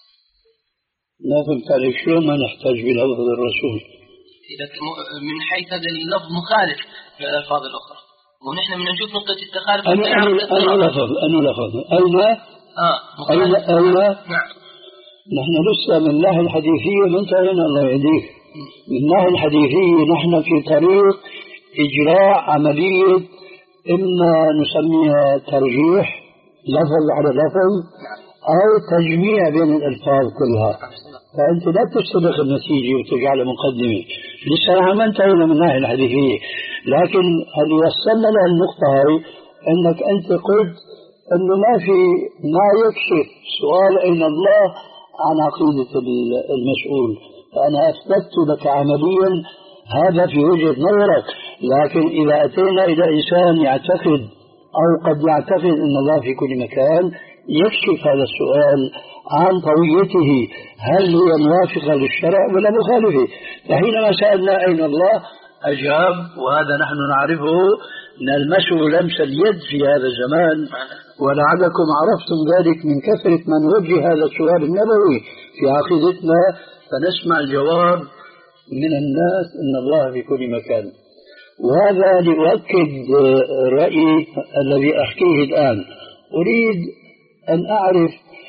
لا فهمت عليك شلون ما نحتاج بلفظ الرسول إذا من حيث هذا اللفظ مخالف في الألفاظ الأخرى ونحن من نشوف نقطة التخالف. أنا أنا لفظ أنا لفظ أنا آه مخالف. أنا نعم. نحن لسه من الله الحديثية ما انتهينا الله يهديك. من الله الحديثية نحن في طريق إجراء عملية إما نسميها ترجيح لفظ على لفظ أو تجميع بين الألفاظ كلها. فأنت لا تستبق النتيجة وتجعل مقدمة. لسه ما انتهينا من الناحية الحديثية لكن هل وصلنا للنقطة هاي أنك أنت قلت أنه ما في ما يكشف سؤال أين الله عن عقيدة المسؤول. فأنا أثبت لك عمليا هذا في وجهة نظرك لكن إذا أتينا إلى إنسان يعتقد أو قد يعتقد أن الله في كل مكان يكشف هذا السؤال عن طويته هل هي موافقة للشرع ولا مخالفة. فحينما سألنا أين الله أجاب وهذا نحن نعرفه نلمسه لمس اليد في هذا الزمان ولعلكم عرفتم ذلك من كثرة من وجه هذا السؤال النبوي في عقيدتنا فنسمع الجواب من الناس أن الله في كل مكان. وهذا ليؤكد رأيي الذي أحكيه الآن. أريد أن أعرف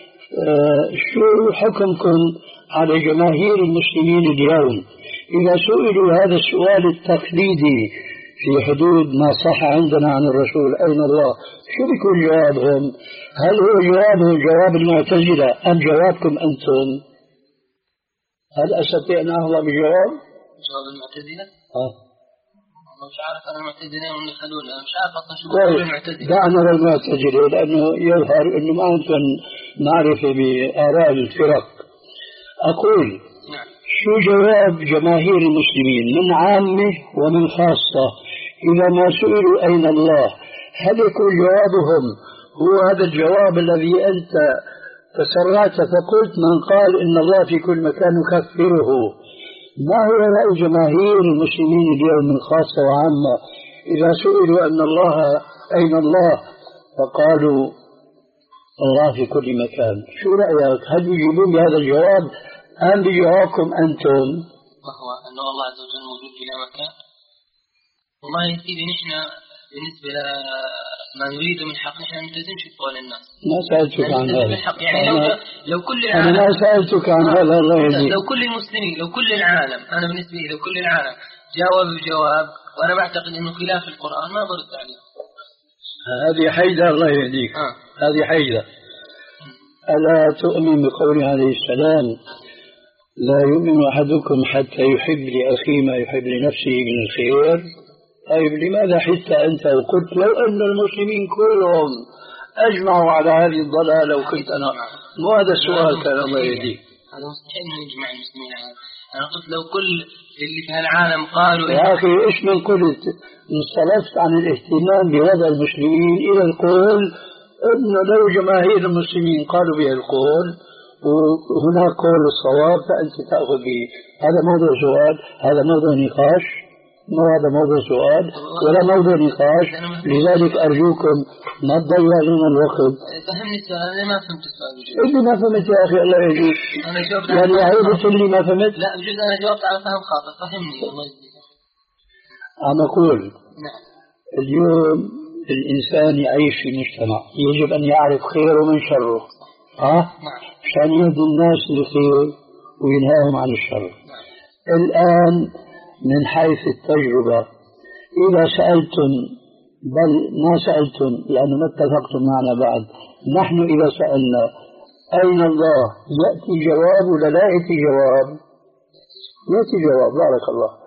شو حكمكم على جماهير المسلمين اليوم إذا سئلوا هذا السؤال التقليدي في حدود ما صح عندنا عن الرسول أين الله شو بيكون جوابهم؟ هل هو جوابهم جواب المعتزلة أم جوابكم أنتم؟ هل أستطيع أن أهضم بجواب؟ جواب المعتزلة؟ آه. مش عارف أنا المعتزلة ومن يخلون مش عارف أصلا شو بيقولوا المعتزلة. دعنا للمعتزلة لأنه يظهر أنه ما عندكم معرفة بآراء الفرق. أقول نعم. شو جواب جماهير المسلمين من عامة ومن خاصة إذا ما سئلوا أين الله هل يكون جوابهم هو هذا الجواب الذي أنت تسرعت فقلت من قال إن الله في كل مكان نكفره؟ ما هو رأي جماهير المسلمين اليوم من خاصة وعامة إذا سئلوا أن الله أين الله فقالوا الله في كل مكان؟ شو رأيك؟ هل يجيبون بهذا الجواب أم بجوابكم أنتم؟ ما هو أن الله عز وجل موجود في مكان؟ والله يا سيدي نحن بالنسبة لما نريد من حق نحن نلتزمش بقول الناس. ما سألتك عن هذا. يعني لو لو كل العالم أنا ما سألتك عن هذا الله يهديك. لو كل المسلمين لو كل العالم أنا بالنسبة لي لو كل العالم جاوب بجواب وأنا بعتقد إنه خلاف القرآن ما برد عليه. هذه حيدة الله يهديك. آه. هذه حيدة. ألا تؤمن بقوله عليه السلام لا يؤمن أحدكم حتى يحب لأخيه ما يحب لنفسه من الخير. طيب لماذا حتى أنت وقلت لو أن المسلمين كلهم أجمعوا على هذه الضلالة وكنت أنا مو هذا السؤال كان الله يهديك. هذا مستحيل أن يجمع المسلمين على أنا قلت لو كل اللي في العالم قالوا يا أخي إيش من قلت انصرفت عن الاهتمام بوضع المسلمين إلى القول أنه لو جماهير المسلمين قالوا به القول وهناك قول الصواب فأنت تأخذ به. هذا موضوع سؤال هذا موضوع نقاش ما هذا موضوع سؤال ولا موضوع نقاش. لذلك أرجوكم ما تضيع لنا الوقت. فهمني السؤال أنا ما فهمت السؤال. اللي ما فهمت يا أخي الله يهديك. أنا جاوبت يعني عيبة اللي ما فهمت. لا بجوز أنا جاوبت على فهم خاطئ فهمني الله يهديك. أنا أقول نعم. اليوم الإنسان يعيش في مجتمع يجب أن يعرف خيره من شره ها نعم. عشان يهدي الناس للخير وينهاهم عن الشر. نعم. الآن من حيث التجربة إذا سألتم بل ما سألتم لأنه ما اتفقتم معنا بعد نحن إذا سألنا أين الله يأتي جواب ولا لا يأتي جواب؟ يأتي جواب بارك الله.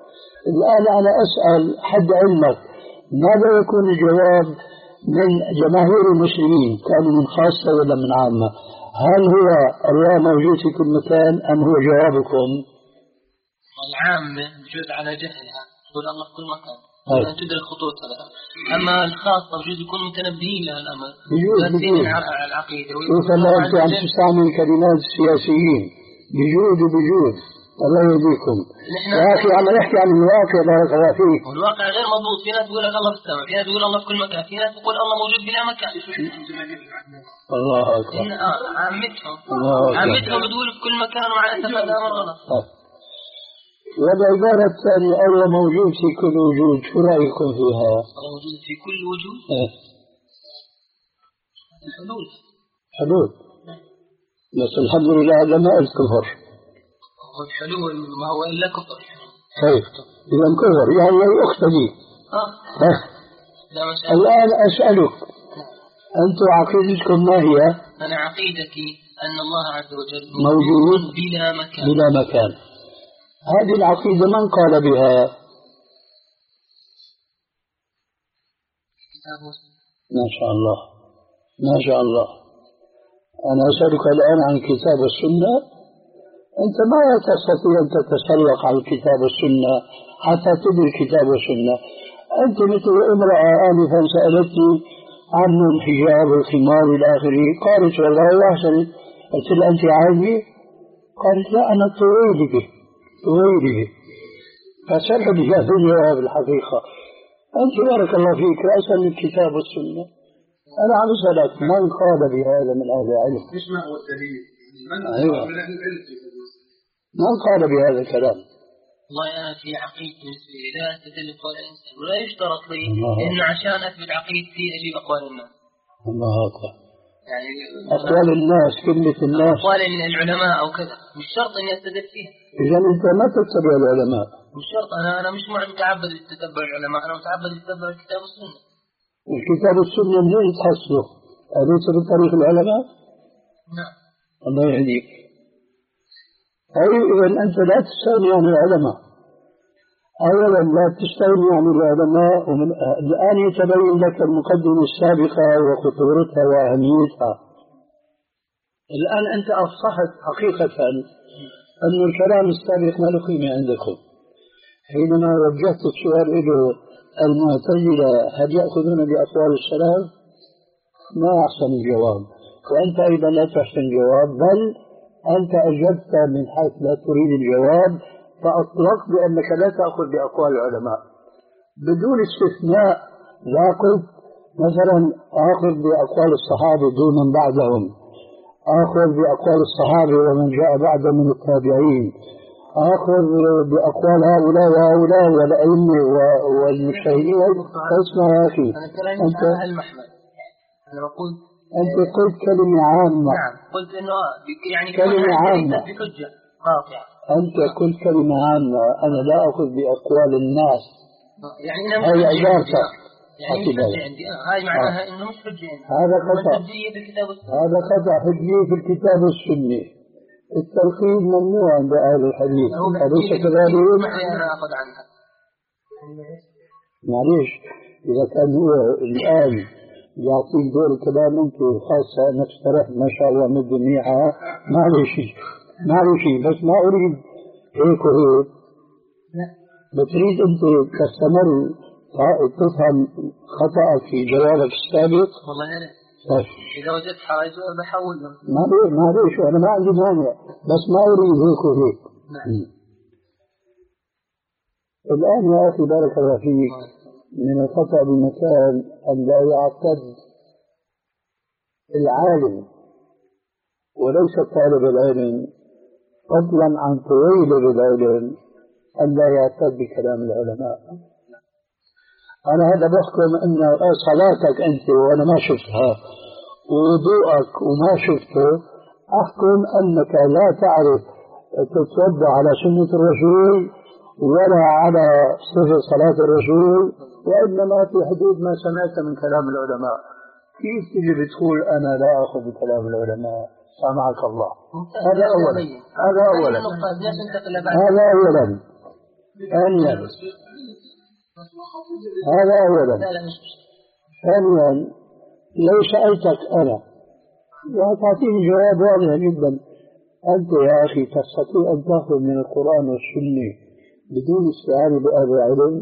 الآن أنا أسأل حد علمك ماذا يكون الجواب من جماهير المسلمين؟ كان من خاصة ولا من عامة؟ هل هو الله موجود في كل مكان أم هو جوابكم؟ العامة موجود على جهلها تقول الله في كل مكان أن تدرك خطوطها. أما الخاصة وجود يكون متنبهين لها الأمر بجوز على العقيدة. شوف الله أنت عم تستعمل كلمات السياسيين بجوز وبجوز الله يهديكم يا أخي عم نحكي عن الواقع بارك الله فيك. والواقع غير مضبوط. في ناس تقول لك الله في السماء، في ناس تقول الله في كل مكان، في ناس تقول الله موجود بلا مكان. الله أكبر. آه عمتهم عمتهم بتقول في كل مكان ومع الأسف هذا أمر غلط. والعبارة الثانية الله موجود في كل وجود، شو رأيكم فيها؟ الله موجود في كل وجود؟ إيه. الحلول حلول بس الحمد لله هذا ما الكفر. والحلول ما هو إلا كفر. طيب إذا كفر يعني يقتدي. آه. ها. الآن أسألك أنتم عقيدتكم ما هي؟ أنا عقيدتي أن الله عز وجل موجود بلا مكان. بلا مكان. هذه العقيدة من قال بها؟ ما شاء الله ما شاء الله. أنا أسألك الآن عن كتاب السنة. أنت ما تستطيع أن تتسلق على الكتاب والسنة حتى تدرك كتاب والسنة. أنت مثل امرأة آنفا سألتني عن الحجاب والخمار إلى آخره، قالت والله أحسنت. قلت لها أنت عادي؟ قالت لا أنا طويل به طويل به. فسألت بها في الجواب الحقيقة أنت بارك الله فيك رأسا من الكتاب والسنة. أنا عم أسألك من قال بهذا من أهل العلم؟ إيش ما هو الدليل؟ من أيوة. من أهل العلم؟ من قال بهذا الكلام؟ والله أنا في عقيدتي لا أستدل بقول الإنسان ولا يشترط لي إن عشان أثبت عقيدتي أجيب أقوال الناس. الله أكبر. يعني أقوال الناس كلمة الناس أقوال العلماء أو كذا مش شرط إني أستدل فيها. إذا أنت ما تتبع العلماء. مش شرط. أنا أنا مش متعبد لتتبع العلماء، أنا متعبد لتتبع الكتاب والسنة. الكتاب والسنة منين تحصله؟ أليس بطريق العلماء؟ نعم. الله يهديك. أي إذا أنت لا تستغني عن العلماء. أولا لا تستغني عن العلماء ومن الآن يتبين لك المقدمة السابقة وخطورتها وأهميتها. الآن أنت أفصحت حقيقة أن الكلام السابق ما له قيمة عندكم. حينما وجهت السؤال له المعتزلة هل يأخذون بأقوال السلف؟ ما أحسن الجواب، وأنت أيضا لا تحسن الجواب، بل أنت أجبت من حيث لا تريد الجواب، فأطلقت بأنك لا تأخذ بأقوال العلماء بدون استثناء. لا قلت مثلا آخذ بأقوال الصحابة دون من بعدهم، آخذ بأقوال الصحابة ومن جاء بعد من التابعين، آخذ بأقوال هؤلاء وهؤلاء والأئمة والمجتهدين. اسمع يا أخي أنت المحمد أنا بقول أنت قلت كلمة عامة. نعم قلت إنه يعني كلمة عامة بحجة قاطعة. أنت قلت كلمة عامة أنا لا أخذ بأقوال الناس. يعني أنا هاي عبارتك يعني مش حجة عندي. هاي معناها إنه مش حجة عندي. هذا خطأ. هذا خطأ. حجية في الكتاب والسنة. التلقين ممنوع عند أهل الحديث أليس كذلك؟ أنا أخذ عنها. معليش إذا كان هو الآن يعطيك دور الكلام أنت خاصة أنك استرحت ما شاء الله مد منيحة، معليش معليش بس ما أريد هيك وهيك. بتريد أنت تستمر تفهم خطأك في جوابك السابق. والله أنا إذا وجدت حاجة بحول له. معليش معليش أنا ما عندي مانع بس ما أريد هيك وهيك. نعم. الآن يا أخي بارك الله فيك من الخطأ بمكان أن لا يعتد العالم وليس طالب العلم فضلا عن طويل العلم أن لا يعتد بكلام العلماء. أنا هذا بحكم أن صلاتك أنت وأنا ما شفتها ووضوءك وما شفته أحكم أنك لا تعرف تتوضأ على سنة الرسول ولا على صفة صلاة الرسول، وإنما في حدود ما سمعت من كلام العلماء. كيف تجي بتقول أنا لا أخذ بكلام العلماء؟ سامعك الله. هذا أولا هذا أولا هذا أولا ثانيا هذا أولا. ثانيا لو سألتك أنا وتعطيني جواب واضح جدا، أنت يا أخي تستطيع أن تأخذ من القرآن والسنة بدون استعانة بأهل العلم؟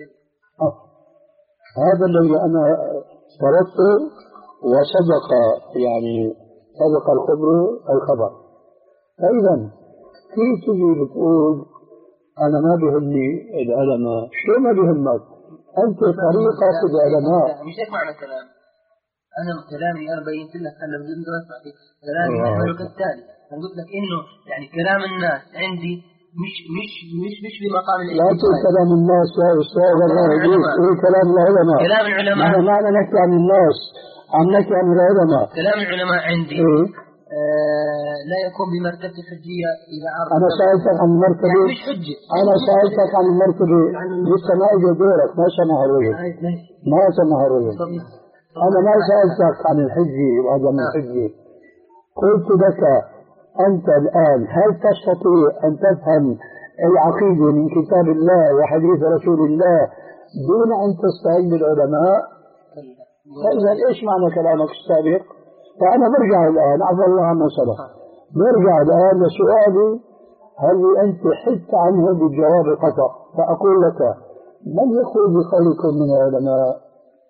هذا الذي أنا فرضته وصدق، يعني صدق الخبر الخبر. فإذا كيف تجي بتقول أنا ما بهمني العلماء؟ شو ما بهمك؟ أنت طريقة العلماء. مش هيك معنى الكلام. أنا كلامي أنا بينت لك أنا بدون دراسة كلامي محورك التالي. أنا قلت لك إنه يعني كلام الناس عندي مش مش مش مش بمقام لا تقول كلام الناس يا أستاذ الله يجيب. إيه كلام العلماء؟ كلام العلماء. أنا ما أنا نحكي عن الناس، عم نحكي عن العلماء. كلام العلماء عندي إيه؟ آه لا يكون بمرتبة الحجية إذا عرض. أنا سألتك عن المرتبة. يعني مش حجة. أنا سألتك عن المرتبة لسه ما إجا دورك، ما سمح الرجل. ما سمح الرجل. أنا ما سألتك عن الحجة وعدم الحجة. قلت لك أنت الآن هل تستطيع أن تفهم العقيدة من كتاب الله وحديث رسول الله دون أن تستعين بالعلماء؟ فإذا إيش معنى كلامك السابق؟ فأنا برجع الآن عفى الله عما سبق، برجع الآن لسؤالي هل أنت حدت عنه بالجواب قطع. فأقول لك من يقول بقولكم من العلماء؟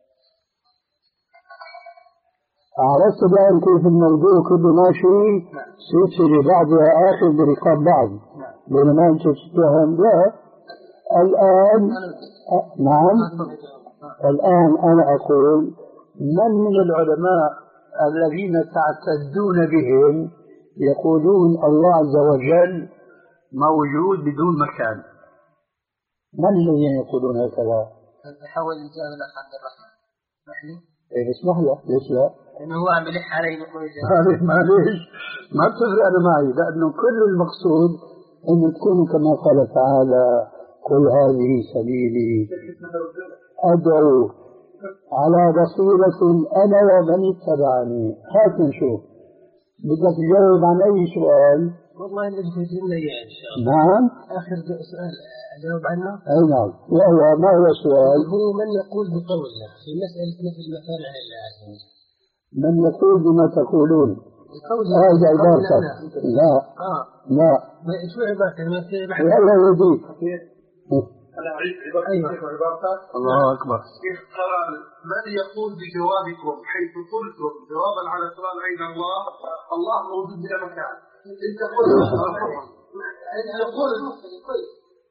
عرفت الآن كيف الموضوع كله ماشي سلسلة بعضها آخر برقاب بعض بينما أنت تتهم. لا الآن نعم الآن أنا أقول من من العلماء الذين تعتدون بهم يقولون الله عز وجل موجود بدون مكان؟ من الذين يقولون هكذا؟ أحاول الإجابة لك عبد الرحمن محلي. إيه اسمح له. ليش لا؟ إنه هو عم بلح علي بقول معليش معليش ما بتفرق أنا معي، لأنه كل المقصود أن تكونوا كما قال تعالى قل هذه سبيلي أدعو على بصيرة أنا ومن اتبعني. هات نشوف بدك تجاوب عن أي سؤال. والله اللي بتجيب لي إن شاء الله. نعم آخر سؤال أجاوب عنه. أي نعم. وهو ما هو السؤال؟ هو من يقول بقوله في مسألة نفي المكان عن الله عز وجل. من يقول بما تقولون؟ هذا عبارتك. لا آه لا شو عبارتك؟ والله يهديك. أنا أعيد عبارتك. عبارتك الله أكبر. قال من يقول بجوابكم حيث قلتم جوابا على سؤال أين الله؟ الله موجود بلا مكان. أنت قلت أنت قلت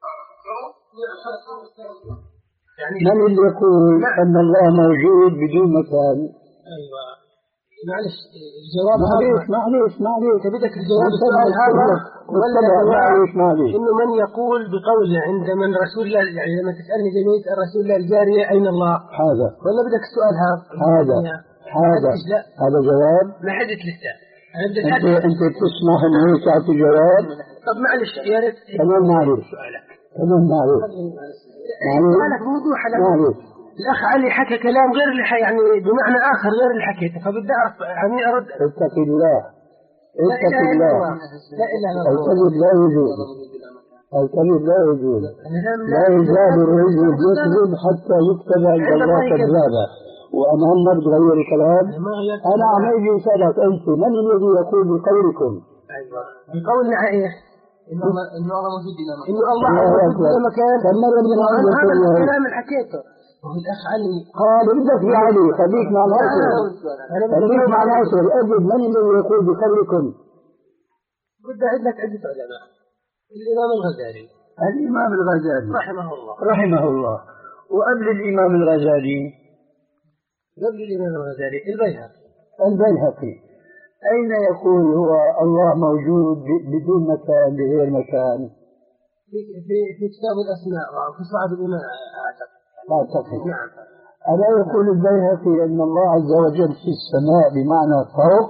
يعني من اللي يقول أن الله موجود بدون مكان؟ أيوة معلش الجواب معليش معليش معليش بدك الجواب السؤال هذا ولا معليش معليش إنه من يقول بقوله عند من رسول الله، يعني لما تسألني زي ما يسأل رسول الله الجارية أين الله هذا، ولا بدك السؤال هذا هذا هذا هذا جواب ما حدث لسه. أنت أنت بتسمح إنه تعطي جواب؟ طب معلش يا ريت كمان معليش كمان معليش معليش موضوع معليش. الأخ علي حكى كلام غير اللي يعني بمعنى آخر غير اللي حكيته، فبدي أعرف يعني أرد. اتق الله اتق الله. لا إله إلا الله. الكذب لا يجوز، الكذب لا يجوز، لا يزال الرجل يكذب حتى يكتب عند الله كذابا. وأنا هل ما بتغير الكلام؟ أنا عم أجي أسألك أنت من الذي يقول بقولكم؟ أيوة بقولنا إيش؟ إنه إنه الله موجود بلا مكان. إنه الله موجود بلا مكان. هذا الكلام اللي حكيته. وهو الأخ علي قال بدك يا علي خليك مع الأصل، خليك مع الأصل. أجد من الذي يقول بقولكم؟ بدي أعد لك عدة علماء. الإمام الغزالي. الإمام الغزالي رحمه الله. رحمه الله. وقبل الإمام الغزالي قبل الإمام الغزالي البيهقي. البيهقي أين يقول هو الله موجود بدون مكان بغير مكان؟ في في في كتاب الأسماء وفي صعب الإمام أعتقد. لا أعتقد. نعم. ألا يقول البيهقي أن الله عز وجل في السماء بمعنى فوق؟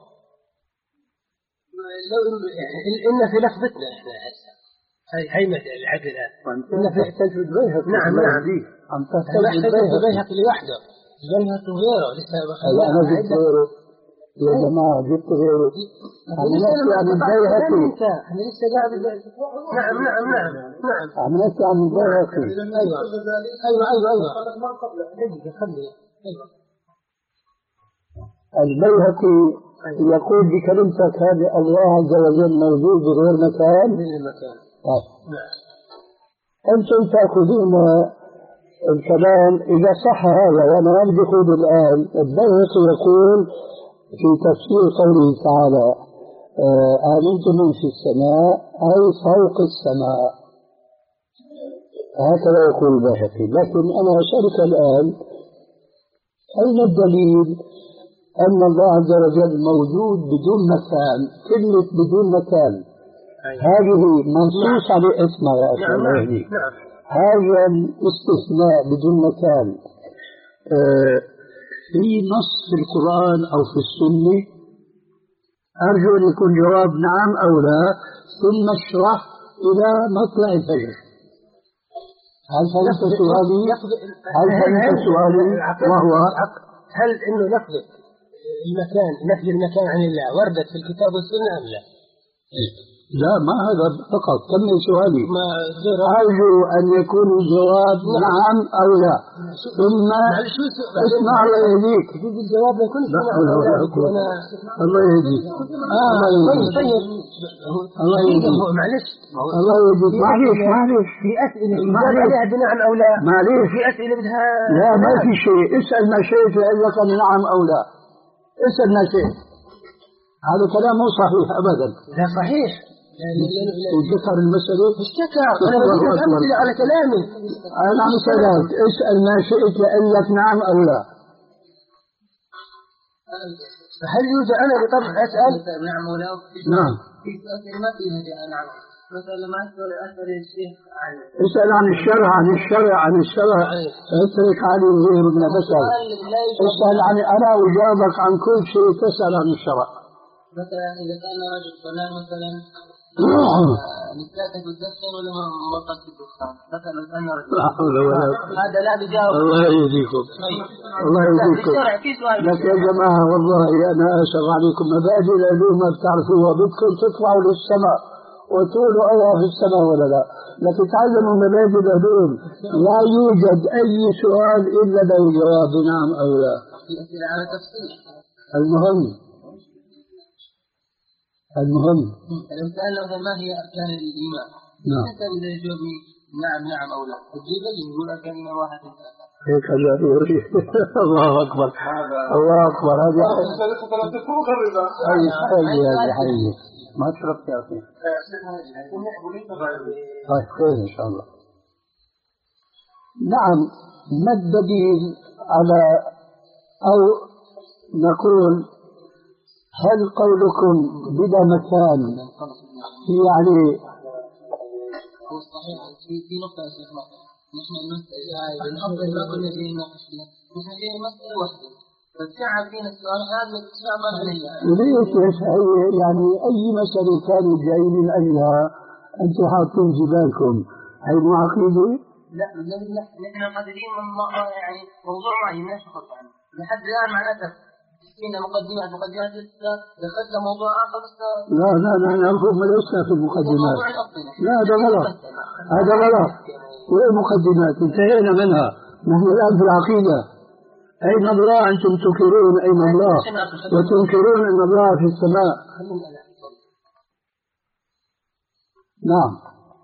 لو إن في لفظتنا إحنا هسه هاي هاي مسألة لحد الآن. إن في احتج البيهقي. نعم نعم. عم تحتج البيهقي لوحده. البيهقي وغيره لسه لا أنا جبت غيره. يا جماعة جبت غيره عم نحكي عن البيهقي. احنا لسه قاعد. نعم نعم نعم نعم عم نحكي عن البيهقي. ايوه ايوه ايوه ايوه خلي ايوه. البيهقي يقول بكلمتك هذه الله عز وجل موجود بغير مكان. المكان. نعم. أنتم تأخذون الكلام إذا صح هذا وأنا ما بدي أخذ الآن. البيهقي يقول في تفسير قوله تعالى آمنتم من في السماء أي فوق السماء، هكذا يقول البيهقي. لكن أنا أسألك الآن أين الدليل أن الله عز وجل موجود بدون مكان؟ كلمة بدون مكان هذه منصوص على اسمها يا أخي الله يهديك. هذا الاستثناء بدون مكان آه في نص في القرآن أو في السنة؟ أرجو أن يكون جواب نعم أو لا، ثم اشرح إلى مطلع الفجر. هل فهمت سؤالي؟ هل فهمت سؤالي؟ وهو هل إنه لفظ المكان نفي المكان عن الله وردت في الكتاب والسنة أم لا؟ لا، ما هذا فقط. كمل سؤالي. أرجو أن يكون الجواب نعم أو لا، ثم اسمع الله يهديك. الجواب يكون الله يهديك. الله يهديك. معلش الله يهديك. معلش معلش في أسئلة عليها بنعم أو لا. معلش في أسئلة بدها لا، ما في شيء. اسأل ما شئت لك نعم أو لا. اسأل ما شئت. هذا كلام مو صحيح أبدا. لا صحيح. وذكر المسألة اشتكى. أنا بديك أمثلة على كلامي. أنا عم سألك اسأل ما شئت لك نعم أو لا. هل يوجد أنا بطبع أسأل نعم ولا؟ نعم. في أسئلة ما فيها نعم. مثلا ما أسأل أسأل الشيخ عن اسأل عن الشرع عن الشرع عن الشرع اترك علي غير من بسأل. اسأل عن أنا وجاوبك عن كل شيء تسأل عن الشرع. مثلا إذا كان رجل فلان مثلا نساته الدخن ولا مرقت الدخان مثلا لو كان رجل هذا لا بجاوب. الله يهديكم. الله يهديكم. لك يا جماعة والله أنا أسف عليكم. مبادئ العلوم ما بتعرفوها بدكم تطلعوا للسماء وتقولوا الله في السماء ولا لا. لكن تعلموا مبادئ العلوم. لا يوجد أي سؤال إلا له جواب نعم أو لا. في أسئلة على تفصيل. المهم المهم لو سألنا ما هي أركان الإيمان؟ نعم. أنت إذا يجاوبني نعم نعم أو لا تجيب لي يقول أركان الإيمان واحد هيك الله أكبر الله أكبر. هذه حي هذه حي ما شربت يا أخي. طيب خير إن شاء الله. نعم. ما الدليل على أو نقول هل قولكم بلا مكان يعني هو صحيح في في نقطة يا شيخ نحن المسألة هاي الأفضل ما كنا جايين نناقش فيها نحن جايين مسألة واحدة فتشعب فينا السؤال هذا تشعب عليها. وليش يعني أي مسألة كانوا جايين من أجلها أنتم حاطين جبالكم هي مو عقيدة؟ لا نحن قادرين من يعني موضوع معين لا شخص عنه لحد الآن مع الأسف فينا مقدمات مقدمات لسه دخلنا موضوع آخر لسه. لا لا لا نعرفهم لسه في المقدمات. لا هذا غلط هذا غلط. وإيه مقدمات؟ انتهينا منها. نحن الآن في العقيدة. أين الله؟ أنتم تنكرون أين الله وتنكرون أن الله في السماء. نعم.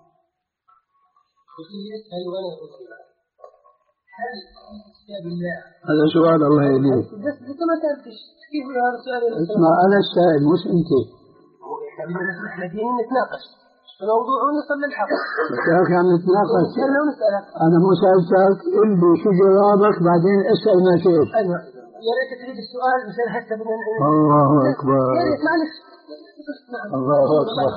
هذا سؤال الله يهديك. بس انت ما تعرفش كيف هذا السؤال. اسمع أنا السائل مش أنت. احنا جايين نتناقش الموضوع ونصل للحق. يا أخي عم نتناقش. أنا مو سألتك اللي شو جوابك بعدين اسأل ما شئت. أيوة يا ريت تعيد السؤال مشان حتى بدنا. الله أكبر. يا ريت معلش. الله أكبر.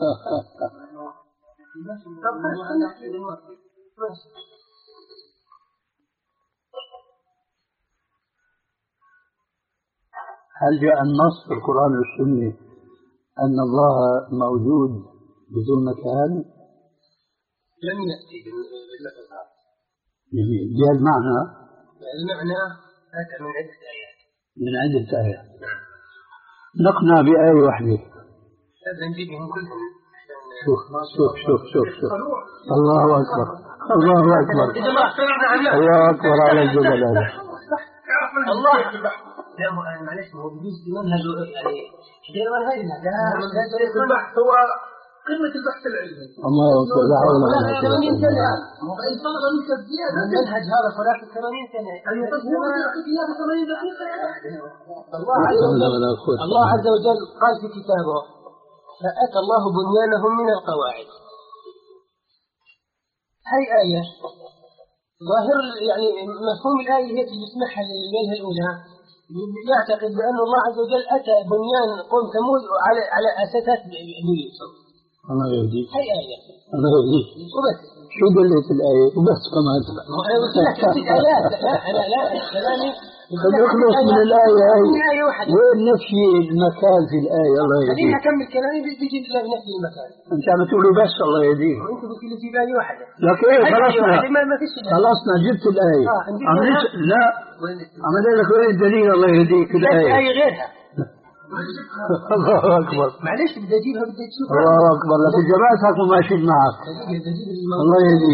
هل جاء النص في القرآن والسنة أن الله موجود بدون مكان؟ لم يأتي باللفظ هذا. جميل. جاء المعنى؟ المعنى أتى من عدة آيات. من عدة آيات. نقنع بآية واحدة. نجيبهم كلهم. شوف شوف شوف شوف شوف الله أكبر الله أكبر الله أكبر على الجبل هذا. الله لا معلش هو بيجوز منهج يعني غير منهج لا البحث هو قمة البحث العلمي. الله أكبر لا حول ولا قوة ثمانين سنة إن طلب منك الزيادة المنهج هذا صلاة ثمانين سنة أيوة بس هو يعطيك إياه ثمانين دقيقة. الله عز وجل الله عز وجل قال في كتابه فأتى الله بنيانهم من القواعد. هاي آية ظاهر يعني مفهوم الآية هي تسمحها للجهة الأولى يعتقد بأن الله عز وجل أتى بنيان قوم ثمود على على أساسات بيوت. الله يهديك. هاي آية. الله يهديك. وبس. شو دلت الآية وبس كمان. أنا قلت لك ست آيات لا أنا لا كلامي. خلص من الآية هاي. وين نفي المكان في الآية الله يهديك. خليني أكمل كلامي بيجي نفي المكان. أنت عم تقولي بس الله يهديك. وأنت قلت لي في آية واحدة. لكن إيه خلصنا. خلصنا جبت الآية. عم لا. عم لك وين الدليل الله يهديك الآية. آية غيرها. الله أكبر. معلش بدي أجيبها بدي تشوفها. الله أكبر لكن جماعتك وماشيين معك. الله يهديك.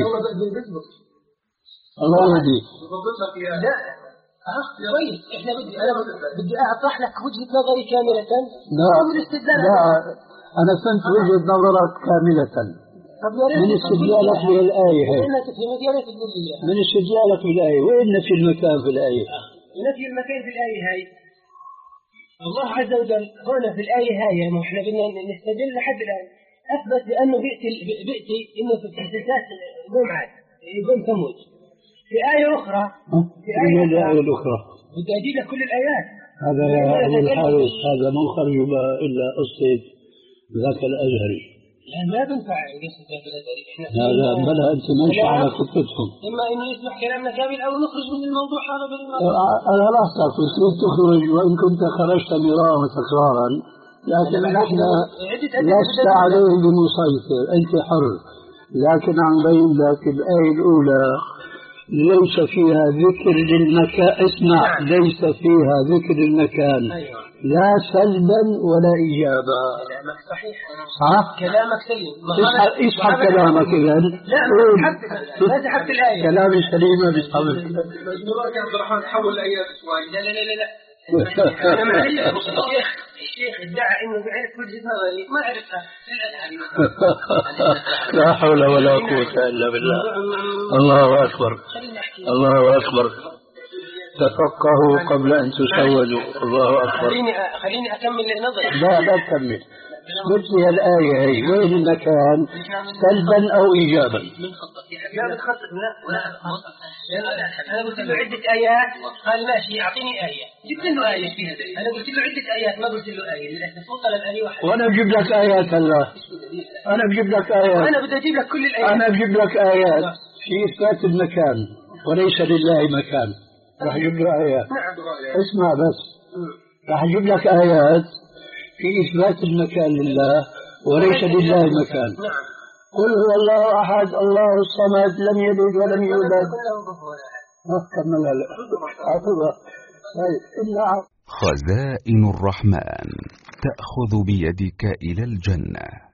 الله يهديك. لا ها طيب احنا بدي انا بدي اطرح لك وجهة نظري كاملة. لا لا انا فهمت وجهة نظرك كاملة. من استدلالك بالآية هي. من استدلالك بالآية وين نفي المكان في الآية؟ نفي المكان في الآية هاي الله عز وجل هنا في الآية هاي مو احنا بدنا نستدل لحد الآن أثبت بأنه بيأتي بيأتي إنه في الحساسات قوم عاد قوم ثمود. في آية أخرى في آية الآية الأخرى بدي أجيب لك كل الآيات. هذا يا أبو الحارث هذا مو خرج إلا قصة ذاك الأزهري. لا ما بنفع قصة ذاك الأزهري. هذا بلا أنت ماشي على خطتهم. إما إنه يصبح كلامنا كامل أو نخرج من الموضوع هذا بالموضوع. أنا لا أستطيع تخرج وإن كنت خرجت مرارا وتكرارا لكن نحن لست عليه بمسيطر أنت حر. لكن عن بين لك الآية الأولى ليس فيها ذكر للمكان. اسمع ليس فيها ذكر المكان لا سلبا ولا إيجابا. كلامك صحيح ها؟ كلامك سليم. اسحب كلامك إذن. لا ما سحبت الآية. كلامي سليم بيسحب. مجنونك يا عبد الرحمن تحول الآيات شوي. لا لا لا لا أنا معي الشيخ الشيخ ادعى إنه بيعرف وجهة نظري ما عرفتها. لا حول ولا قوة إلا بالله. الله أكبر الله أكبر. تفقهوا قبل أن تسودوا. الله أكبر. خليني خليني أكمل نظري. لا لا تكمل. مثل الآية هي وين المكان سلبا أو إيجابا. لا بتخطط لا لا أنا قلت له عدة آيات قال ماشي أعطيني آية جبت له آية فيها ذلك. أنا قلت له عدة آيات ما قلت له آية للأسف وصل الآية واحدة. وأنا بجيب لك آيات الله. أنا بجيب لك آيات. أنا بدي أجيب لك كل الآيات. أنا بجيب لك آيات في إثبات المكان وليس لله مكان. راح أجيب له آيات. اسمع بس راح أجيب لك آيات في إثبات المكان لله وليس لله مكان. قل هو الله أحد الله الصمد لم يلد ولم يولد. خزائن الرحمن تأخذ بيدك إلى الجنة.